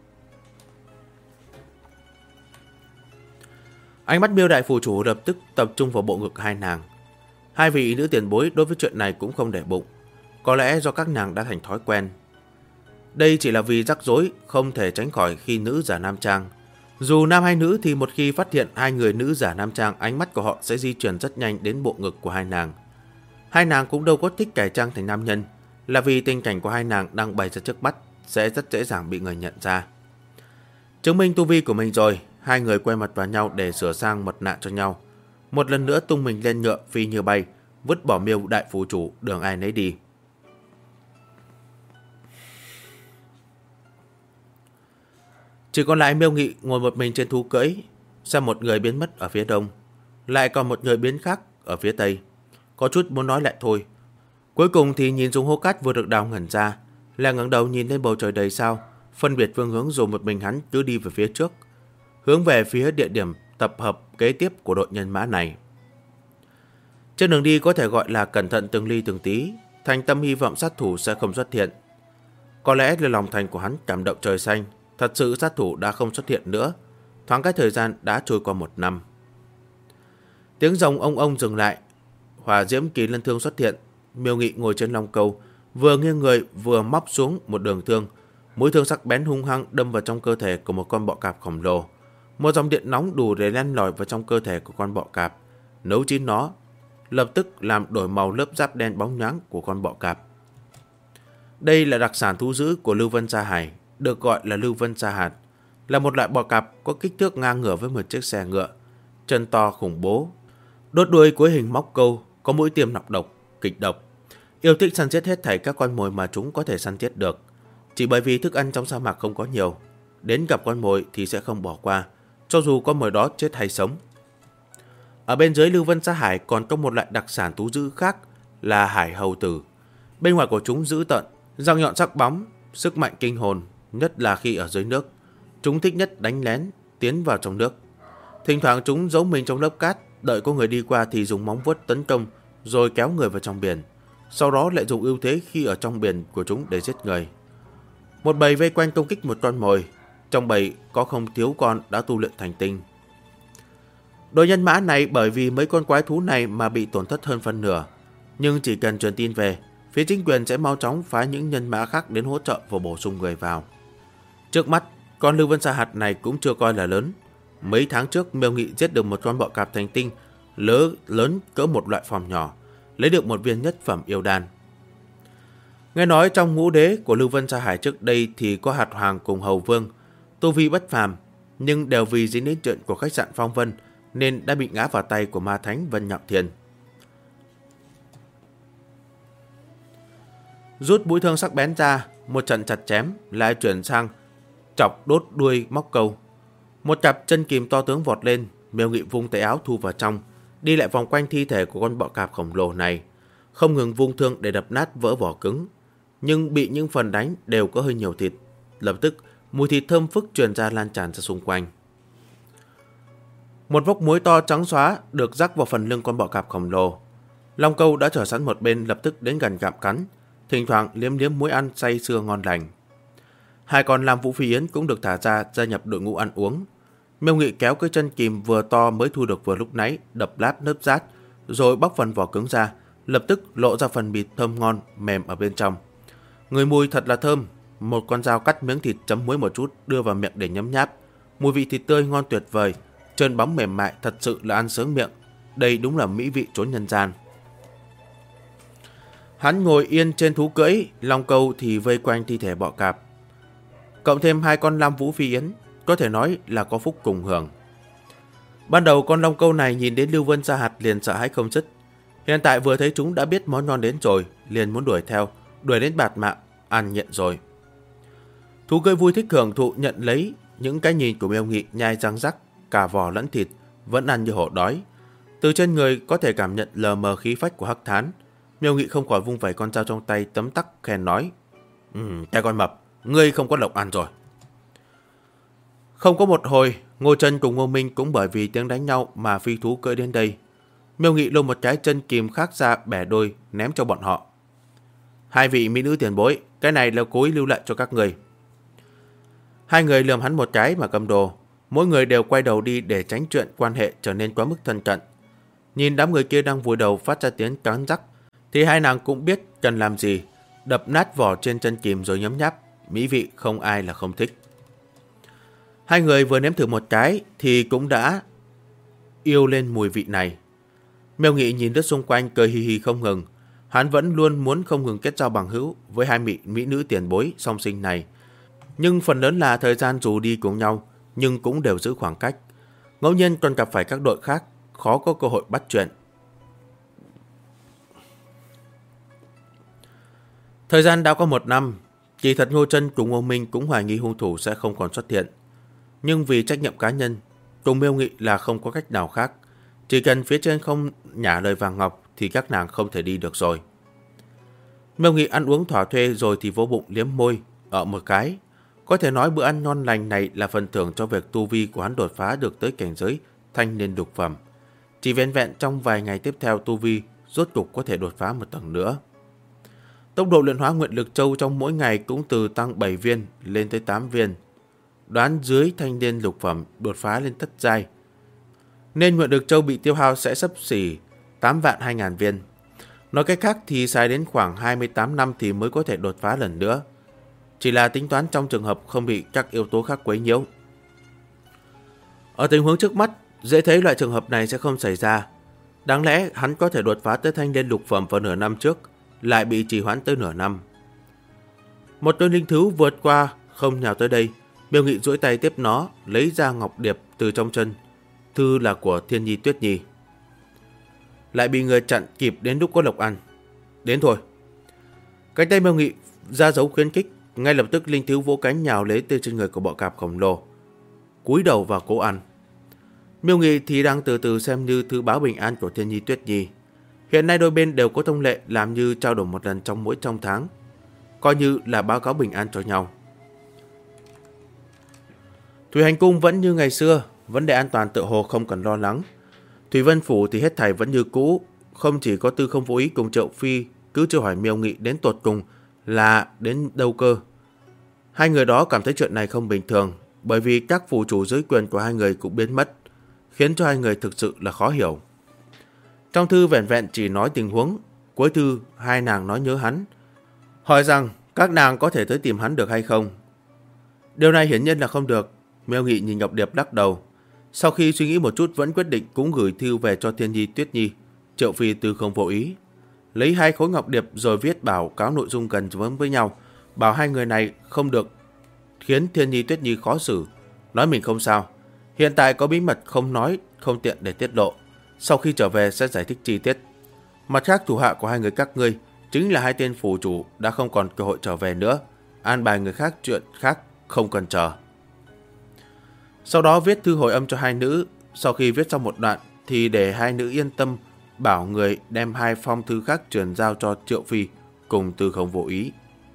Ánh mắt Miêu đại phù chủ lập tức tập trung vào bộ ngực hai nàng. Hai vị nữ tiền bối đối với chuyện này cũng không để bụng, có lẽ do các nàng đã thành thói quen. Đây chỉ là vì rắc rối không thể tránh khỏi khi nữ giả nam trang. Dù nam hay nữ thì một khi phát hiện hai người nữ giả nam trang, ánh mắt của họ sẽ di chuyển rất nhanh đến bộ ngực của hai nàng. Hai nàng cũng đâu có thích cải trang thành nam nhân, là vì tình cảnh của hai nàng đang bày ra trước mắt sẽ rất dễ dàng bị người nhận ra. Chứng minh tu vi của mình rồi, hai người quay mặt vào nhau để sửa sang mặt nạ cho nhau. Một lần nữa tung mình lên ngựa phi như bay, vứt bỏ Miêu đại phù chủ đường ai nấy đi. Chỉ còn lại Miêu Nghị ngồi một mình trên thú cưỡi. xem một người biến mất ở phía đông, lại còn một người biến khác ở phía tây. Có chút muốn nói lại thôi. Cuối cùng thì nhìn dùng hố cát vừa được đào ngẩn ra, là ngẩng đầu nhìn lên bầu trời đầy sao, phân biệt phương hướng rồi một mình hắn cứ đi về phía trước, hướng về phía địa điểm tập hợp kế tiếp của đội nhân mã này. Trên đường đi có thể gọi là cẩn thận từng ly từng tí, thành tâm hy vọng sát thủ sẽ không xuất hiện. Có lẽ là lòng thành của hắn cảm động trời xanh, thật sự sát thủ đã không xuất hiện nữa. Thoáng cái thời gian đã trôi qua 1 năm. Tiếng rồng ông dừng lại, hỏa diễm kỳ lân thương xuất hiện. Miêu Nghị ngồi trên long câu, vừa nghiêng người vừa móc xuống một đường thương. Mũi thương sắc bén hung hăng đâm vào trong cơ thể của một con bọ cạp khổng lồ. Một dòng điện nóng đủ để len lỏi vào trong cơ thể của con bọ cạp, nấu chín nó, lập tức làm đổi màu lớp giáp đen bóng nháng của con bọ cạp. Đây là đặc sản thú dữ của Lưu Vân Sa Hải, được gọi là Lưu Vân Sa Hạt, là một loại bọ cạp có kích thước ngang ngửa với một chiếc xe ngựa, chân to khủng bố, đốt đuôi cuối hình móc câu, có mũi tiêm nọc độc, kịch độc, yêu thích săn giết hết thảy các con mồi mà chúng có thể săn giết được. Chỉ bởi vì thức ăn trong sa mạc không có nhiều, đến gặp con mồi thì sẽ không bỏ qua, cho dù con mồi đó chết hay sống. Ở bên dưới Lưu Vân Sa Hải còn có một loại đặc sản thú dữ khác là hải hầu tử. Bên ngoài của chúng dữ tợn, răng nhọn sắc bóng, sức mạnh kinh hồn, nhất là khi ở dưới nước. Chúng thích nhất đánh lén, tiến vào trong nước. Thỉnh thoảng chúng giấu mình trong lớp cát, đợi có người đi qua thì dùng móng vuốt tấn công, rồi kéo người vào trong biển. Sau đó lại dùng ưu thế khi ở trong biển của chúng để giết người. Một bầy vây quanh công kích một con mồi, trong bầy có không thiếu con đã tu luyện thành tinh. Đội nhân mã này bởi vì mấy con quái thú này mà bị tổn thất hơn phân nửa, nhưng chỉ cần truyền tin về, phía chính quyền sẽ mau chóng phái những nhân mã khác đến hỗ trợ và bổ sung người vào. Trước mắt, con Lưu Vân Sa Hạt này cũng chưa coi là lớn. Mấy tháng trước, Miêu Nghị giết được một con bọ cạp thành tinh lớn cỡ một loại phòng nhỏ, lấy được một viên nhất phẩm yêu đan. Nghe nói trong ngũ đế của Lưu Vân Sa Hải trước đây thì có Hạt Hoàng cùng Hầu Vương, tu vi bất phàm, nhưng đều vì dính đến chuyện của khách sạn Phong Vân nên đã bị ngã vào tay của ma thánh Vân Nhạo Thiên. Rút mũi thương sắc bén ra, một trận chặt chém lại chuyển sang chọc đốt đuôi móc câu. Một cặp chân kìm to tướng vọt lên, Miêu Nghị vung tay áo thu vào trong, đi lại vòng quanh thi thể của con bọ cạp khổng lồ này, không ngừng vung thương để đập nát vỡ vỏ cứng, nhưng bị những phần đánh đều có hơi nhiều thịt. Lập tức mùi thịt thơm phức truyền ra lan tràn ra xung quanh. Một vốc muối to trắng xóa được rắc vào phần lưng con bọ cạp khổng lồ. Long câu đã chờ sẵn một bên, lập tức đến gần gặm cắn, thỉnh thoảng liếm liếm muối ăn say sưa ngon lành. Hai con lam vũ phi yến cũng được thả ra gia nhập đội ngũ ăn uống. Miêu Nghị kéo cái chân kìm vừa to mới thu được vừa lúc nãy, đập lát nớp rát, rồi bóc phần vỏ cứng ra, lập tức lộ ra phần thịt thơm ngon mềm ở bên trong. Người mùi thật là thơm. Một con dao cắt miếng thịt chấm muối một chút đưa vào miệng để nhấm nháp. Mùi vị thịt tươi ngon tuyệt vời, trơn bóng mềm mại, thật sự là ăn sướng miệng. Đây đúng là mỹ vị chốn nhân gian. Hắn ngồi yên trên thú cưỡi, long câu thì vây quanh thi thể bọ cạp. Cộng thêm hai con lam vũ phi yến, có thể nói là có phúc cùng hưởng. Ban đầu con long câu này nhìn đến Lưu Vân Sa Hạt liền sợ hãi không dứt. Hiện tại vừa thấy chúng đã biết món ngon đến rồi, liền muốn đuổi theo, đuổi đến bạt mạng, ăn nhận rồi. Thú cưỡi vui thích hưởng thụ nhận lấy những cái nhìn của Miêu Nghị, nhai răng rắc, cả vỏ lẫn thịt, vẫn ăn như hổ đói. Từ trên người có thể cảm nhận lờ mờ khí phách của hắc thán. Miêu Nghị không khỏi vung vẩy con dao trong tay tấm tắc khen nói: cái con mập, ngươi không có lộc ăn rồi. Không có một hồi, Ngô Chân cùng Ngô Minh cũng bởi vì tiếng đánh nhau mà phi thú cưỡi đến đây. Miêu Nghị lôi một cái chân kìm khác ra bẻ đôi ném cho bọn họ. Hai vị mỹ nữ tiền bối, cái này là cố ý lưu lại cho các người. Hai người lườm hắn một cái mà cầm đồ, mỗi người đều quay đầu đi để tránh chuyện quan hệ trở nên quá mức thân cận. Nhìn đám người kia đang vùi đầu phát ra tiếng cắn rắc, thì hai nàng cũng biết cần làm gì, đập nát vỏ trên chân kìm rồi nhấm nháp, mỹ vị không ai là không thích. Hai người vừa nếm thử một cái thì cũng đã yêu lên mùi vị này. Miêu Nghị nhìn đất xung quanh cười hì hì không ngừng. Hắn vẫn luôn muốn không ngừng kết giao bằng hữu với hai mỹ nữ tiền bối song sinh này. Nhưng phần lớn là thời gian dù đi cùng nhau, nhưng cũng đều giữ khoảng cách. Ngẫu nhiên còn gặp phải các đội khác, khó có cơ hội bắt chuyện. Thời gian đã có 1 năm, kỳ thật Ngô Chân cùng Ngô Minh cũng hoài nghi hung thủ sẽ không còn xuất hiện. Nhưng vì trách nhiệm cá nhân, cùng Miêu Nghị là không có cách nào khác. Chỉ cần phía trên không nhả lời vàng ngọc thì các nàng không thể đi được rồi. Miêu Nghị ăn uống thỏa thuê rồi thì vỗ bụng liếm môi ở một cái. Có thể nói bữa ăn ngon lành này là phần thưởng cho việc tu vi của hắn đột phá được tới cảnh giới thanh niên lục phẩm. Chỉ vẹn vẹn trong vài ngày tiếp theo tu vi rốt cục có thể đột phá một tầng nữa. Tốc độ luyện hóa nguyện lực châu trong mỗi ngày cũng từ tăng 7 viên lên tới 8 viên. Đoán dưới thanh niên lục phẩm đột phá lên thất giai, nên nguyện lực châu bị tiêu hao sẽ xấp xỉ 8.200.000 viên. Nói cách khác thì xài đến khoảng 28 năm thì mới có thể đột phá lần nữa. Chỉ là tính toán trong trường hợp không bị các yếu tố khác quấy nhiễu. Ở tình huống trước mắt, dễ thấy loại trường hợp này sẽ không xảy ra. Đáng lẽ hắn có thể đột phá tới thanh niên lục phẩm vào nửa năm trước, lại bị trì hoãn tới nửa năm. Một đôi linh thú vượt qua không nhào tới đây. Miêu Nghị duỗi tay tiếp nó, lấy ra ngọc điệp từ trong chân. Thư là của Thiên Nhi Tuyết Nhi. Lại bị người chặn kịp đến lúc có lộc ăn. Đến thôi. Cánh tay Miêu Nghị ra dấu khuyến khích. Ngay lập tức linh thú vỗ cánh nhào lấy từ trên người của bọ cạp khổng lồ, cúi đầu vào cố ăn. Miêu Nghị thì đang từ từ xem như thư báo bình an của Thiên Nhi Tuyết Nhi. Hiện nay đôi bên đều có thông lệ làm như trao đổi một lần trong tháng, coi như là báo cáo bình an cho nhau. Thủy Hành Cung vẫn như ngày xưa, vấn đề an toàn tựa hồ không cần lo lắng. Thủy Vân Phủ thì hết thảy vẫn như cũ, không chỉ có Tư Không Vô Ý cùng Triệu Phi cứ chưa hỏi Miêu Nghị đến tột cùng là đến đâu cơ. Hai người đó cảm thấy chuyện này không bình thường, bởi vì các phù chủ dưới quyền của hai người cũng biến mất, khiến cho hai người thực sự là khó hiểu. Trong thư vẻn vẹn chỉ nói tình huống, cuối thư hai nàng nói nhớ hắn, hỏi rằng các nàng có thể tới tìm hắn được hay không. Điều này hiển nhiên là không được. Miêu Nghị nhìn Ngọc Điệp lắc đầu. Sau khi suy nghĩ một chút vẫn quyết định cũng gửi thư về cho Thiên Nhi Tuyết Nhi. Triệu Phi Tư Không Vô Ý lấy 2 khối ngọc điệp rồi viết báo cáo nội dung gần giống với nhau, bảo hai người này không được khiến Thiên Nhi Tuyết Nhi khó xử, nói mình không sao, hiện tại có bí mật không nói, không tiện để tiết lộ, sau khi trở về sẽ giải thích chi tiết. Mặt khác thủ hạ của hai người các ngươi chính là 2 tên phù chủ đã không còn cơ hội trở về nữa, an bài người khác chuyện khác không cần chờ. Sau đó viết thư hồi âm cho 2 nữ, sau khi viết xong một đoạn thì để 2 nữ yên tâm, bảo người đem 2 phong thư khác truyền giao cho Triệu Phi cùng Tư Không Vô Ý.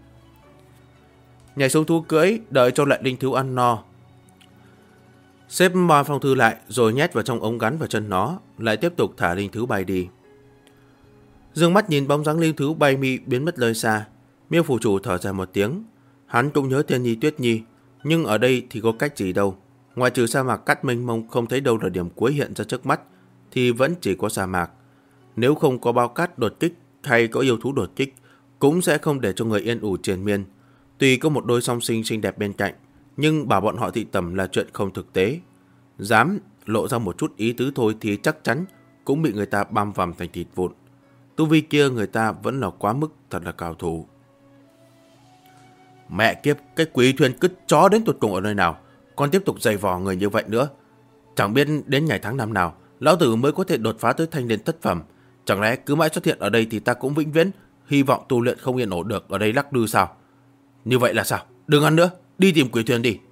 Nhảy xuống thú cưỡi, đợi cho lại linh thú ăn no. Xếp 3 phong thư lại rồi nhét vào trong ống gắn vào chân nó, lại tiếp tục thả linh thú bay đi. Dương mắt nhìn bóng dáng linh thú bay mi biến mất nơi xa, Miêu phủ chủ thở dài một tiếng. Hắn cũng nhớ Thiên Nhi Tuyết Nhi, nhưng ở đây thì có cách gì đâu. Ngoại trừ sa mạc cát mênh mông không thấy đâu là điểm cuối hiện ra trước mắt, thì vẫn chỉ có sa mạc. Nếu không có bao cát đột kích hay có yêu thú đột kích, cũng sẽ không để cho người yên ủi triền miên. Tuy có một đôi song sinh xinh đẹp bên cạnh, nhưng bảo bọn họ thị tẩm là chuyện không thực tế. Dám lộ ra một chút ý tứ thôi thì chắc chắn cũng bị người ta băm vằm thành thịt vụn. Tu vi kia người ta vẫn là quá mức thật là cao thủ. Mẹ kiếp, cái quý thuyền cứt chó đến tụt cùng ở nơi nào, còn tiếp tục giày vò người như vậy nữa. Chẳng biết đến ngày tháng năm nào lão tử mới có thể đột phá tới thanh niên thất phẩm. Chẳng lẽ cứ mãi xuất hiện ở đây thì ta cũng vĩnh viễn hy vọng tu luyện không yên ổn được ở đây lắc lư sao? Như vậy là sao? Đừng ăn nữa, đi tìm quỷ thuyền đi.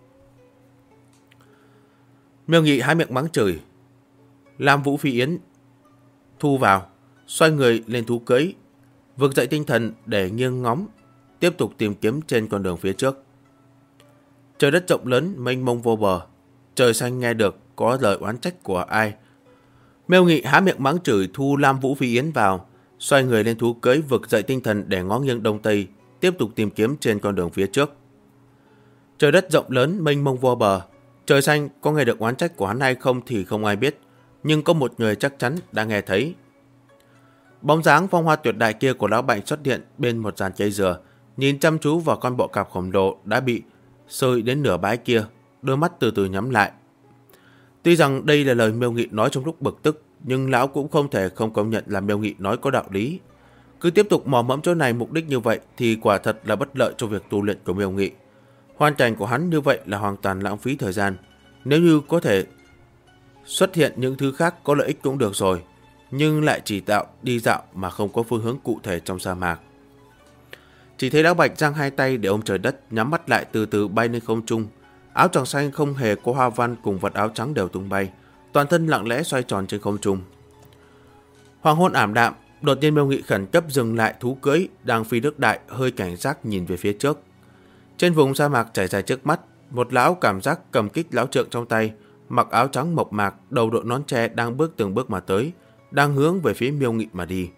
Miêu Nghị há miệng mắng chửi. Lam Vũ Phi Yến thu vào, xoay người lên thú cưỡi, vực dậy tinh thần để nghiêng ngóng, tiếp tục tìm kiếm trên con đường phía trước. Trời đất rộng lớn mênh mông vô bờ, trời xanh nghe được có lời oán trách của ai. Miêu Nghị há miệng mắng chửi thu Lam Vũ Phi Yến vào, xoay người lên thú cưỡi vực dậy tinh thần để ngó nghiêng đông tây, tiếp tục tìm kiếm trên con đường phía trước. Trời đất rộng lớn mênh mông vô bờ, trời xanh có nghe được oán trách của hắn hay không thì không ai biết, nhưng có một người chắc chắn đã nghe thấy. Bóng dáng phong hoa tuyệt đại kia của lão Bạch xuất hiện bên một dàn cây dừa, nhìn chăm chú vào con bọ cạp khổng lồ đã bị sơi đến nửa bãi kia, đôi mắt từ từ nhắm lại. Tuy rằng đây là lời Miêu Nghị nói trong lúc bực tức, nhưng lão cũng không thể không công nhận là Miêu Nghị nói có đạo lý. Cứ tiếp tục mò mẫm chỗ này mục đích như vậy thì quả thật là bất lợi cho việc tu luyện của Miêu Nghị. Hoàn cảnh của hắn như vậy là hoàn toàn lãng phí thời gian. Nếu như có thể xuất hiện những thứ khác có lợi ích cũng được rồi, nhưng lại chỉ đi dạo mà không có phương hướng cụ thể trong sa mạc. Chỉ thấy lão Bạch giang 2 tay để ôm trời đất, nhắm mắt lại từ từ bay lên không trung, Áo choàng xanh không hề có hoa văn cùng vật áo trắng đều tung bay, toàn thân lặng lẽ xoay tròn trên không trung. Hoàng hôn ảm đạm, đột nhiên Miêu Nghị khẩn cấp dừng lại thú cưỡi đang phi nước đại, hơi cảnh giác nhìn về phía trước. Trên vùng sa mạc trải dài trước mắt, một lão cảm giác cầm kích lão trượng trong tay, mặc áo trắng mộc mạc, đầu đội nón tre đang bước từng bước mà tới, đang hướng về phía Miêu Nghị mà đi.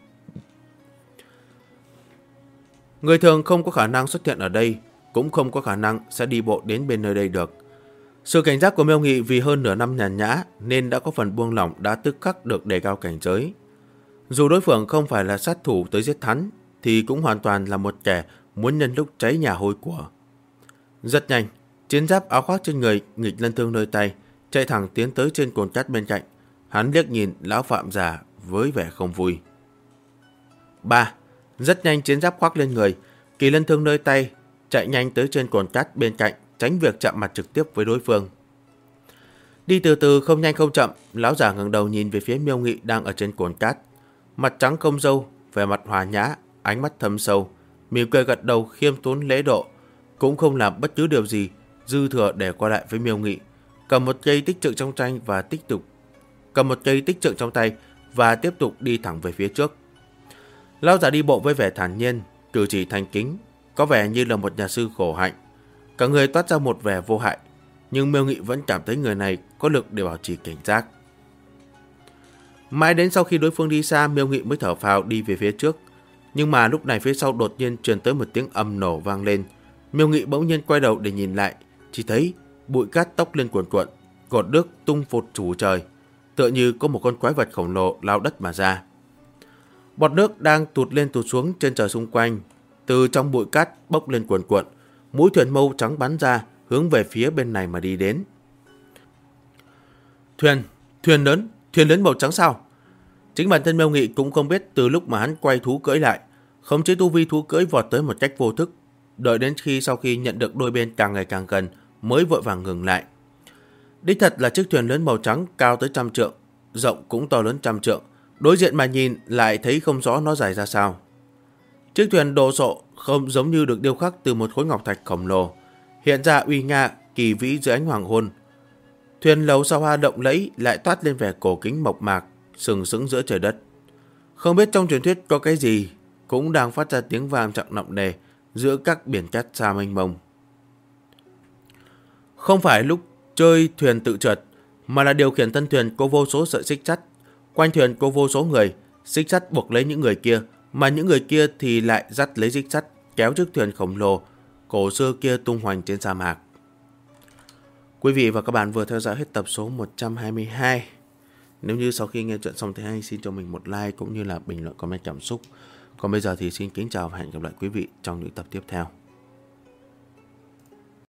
Người thường không có khả năng xuất hiện ở đây, cũng không có khả năng sẽ đi bộ đến bên nơi đây được. Sự cảnh giác của Miêu Nghị vì hơn nửa năm nhàn nhã nên đã có phần buông lỏng, đã tức khắc được đề cao cảnh giới. Dù đối phương không phải là sát thủ tới giết hắn, thì cũng hoàn toàn là một kẻ muốn nhân lúc cháy nhà hôi của. Rất nhanh, chiến giáp áo khoác trên người, nghịch lân thương nơi tay, chạy thẳng tiến tới trên cồn cát bên cạnh. Hắn liếc nhìn lão phạm già với vẻ không vui. 3. Rất nhanh chiến giáp khoác lên người, kỳ lân thương nơi tay, chạy nhanh tới trên cồn cát bên cạnh, tránh việc chạm mặt trực tiếp với đối phương. Đi từ từ không nhanh không chậm, lão già ngẩng đầu nhìn về phía Miêu Nghị đang ở trên cồn cát. Mặt trắng không râu, vẻ mặt hòa nhã, ánh mắt thâm sâu, mỉm cười gật đầu khiêm tốn lễ độ, cũng không làm bất cứ điều gì dư thừa để qua lại với Miêu Nghị. Cầm một cây tích trượng trong tay và tiếp tục đi thẳng về phía trước. Lão già đi bộ với vẻ thản nhiên, cử chỉ thành kính, có vẻ như là một nhà sư khổ hạnh. Cả người toát ra một vẻ vô hại, nhưng Miêu Nghị vẫn cảm thấy người này có lực để bảo trì cảnh giác. Mãi đến sau khi đối phương đi xa, Miêu Nghị mới thở phào đi về phía trước. Nhưng mà lúc này phía sau đột nhiên truyền tới một tiếng ầm nổ vang lên. Miêu Nghị bỗng nhiên quay đầu để nhìn lại, chỉ thấy bụi cát tốc lên cuồn cuộn, cột nước tung phụt phủ trời, tựa như có một con quái vật khổng lồ lao đất mà ra. Bọt nước đang tụt lên tụt xuống trên trời xung quanh, từ trong bụi cát bốc lên cuồn cuộn, mũi thuyền mâu trắng bắn ra, hướng về phía bên này mà đi đến. Thuyền lớn màu trắng sao? Chính bản thân Miêu Nghị cũng không biết, từ lúc mà hắn quay thú cưỡi lại, khống chế tu vi thú cưỡi vọt tới một cách vô thức, đợi đến sau khi nhận được đôi bên càng ngày càng gần mới vội vàng ngừng lại. Đích thật là chiếc thuyền lớn màu trắng cao tới 100 trượng, rộng cũng to lớn 100 trượng, đối diện mà nhìn lại thấy không rõ nó dài ra sao. Chiếc thuyền đồ sộ không giống như được điêu khắc từ một khối ngọc thạch khổng lồ, hiện ra uy nga kỳ vĩ dưới ánh hoàng hôn. Thuyền lầu sao hoa động lẫy lại toát lên vẻ cổ kính mộc mạc, sừng sững giữa trời đất. Không biết trong truyền thuyết có cái gì cũng đang phát ra tiếng vang trọng nặng nề giữa các biển cát xa mênh mông. Không phải lúc chơi thuyền tự trượt, mà là điều khiển thân thuyền có vô số sợi xích sắt, quanh thuyền có vô số người, xích sắt buộc lấy những người kia, mà những người kia thì lại dắt lấy xích sắt kéo chiếc thuyền khổng lồ cổ xưa kia tung hoành trên sa mạc. Quý vị và các bạn vừa theo dõi hết tập số 122. Nếu như sau khi nghe chuyện xong thấy hay, xin cho mình một like cũng như là bình luận comment cảm xúc. Còn bây giờ thì xin kính chào và hẹn gặp lại quý vị trong những tập tiếp theo.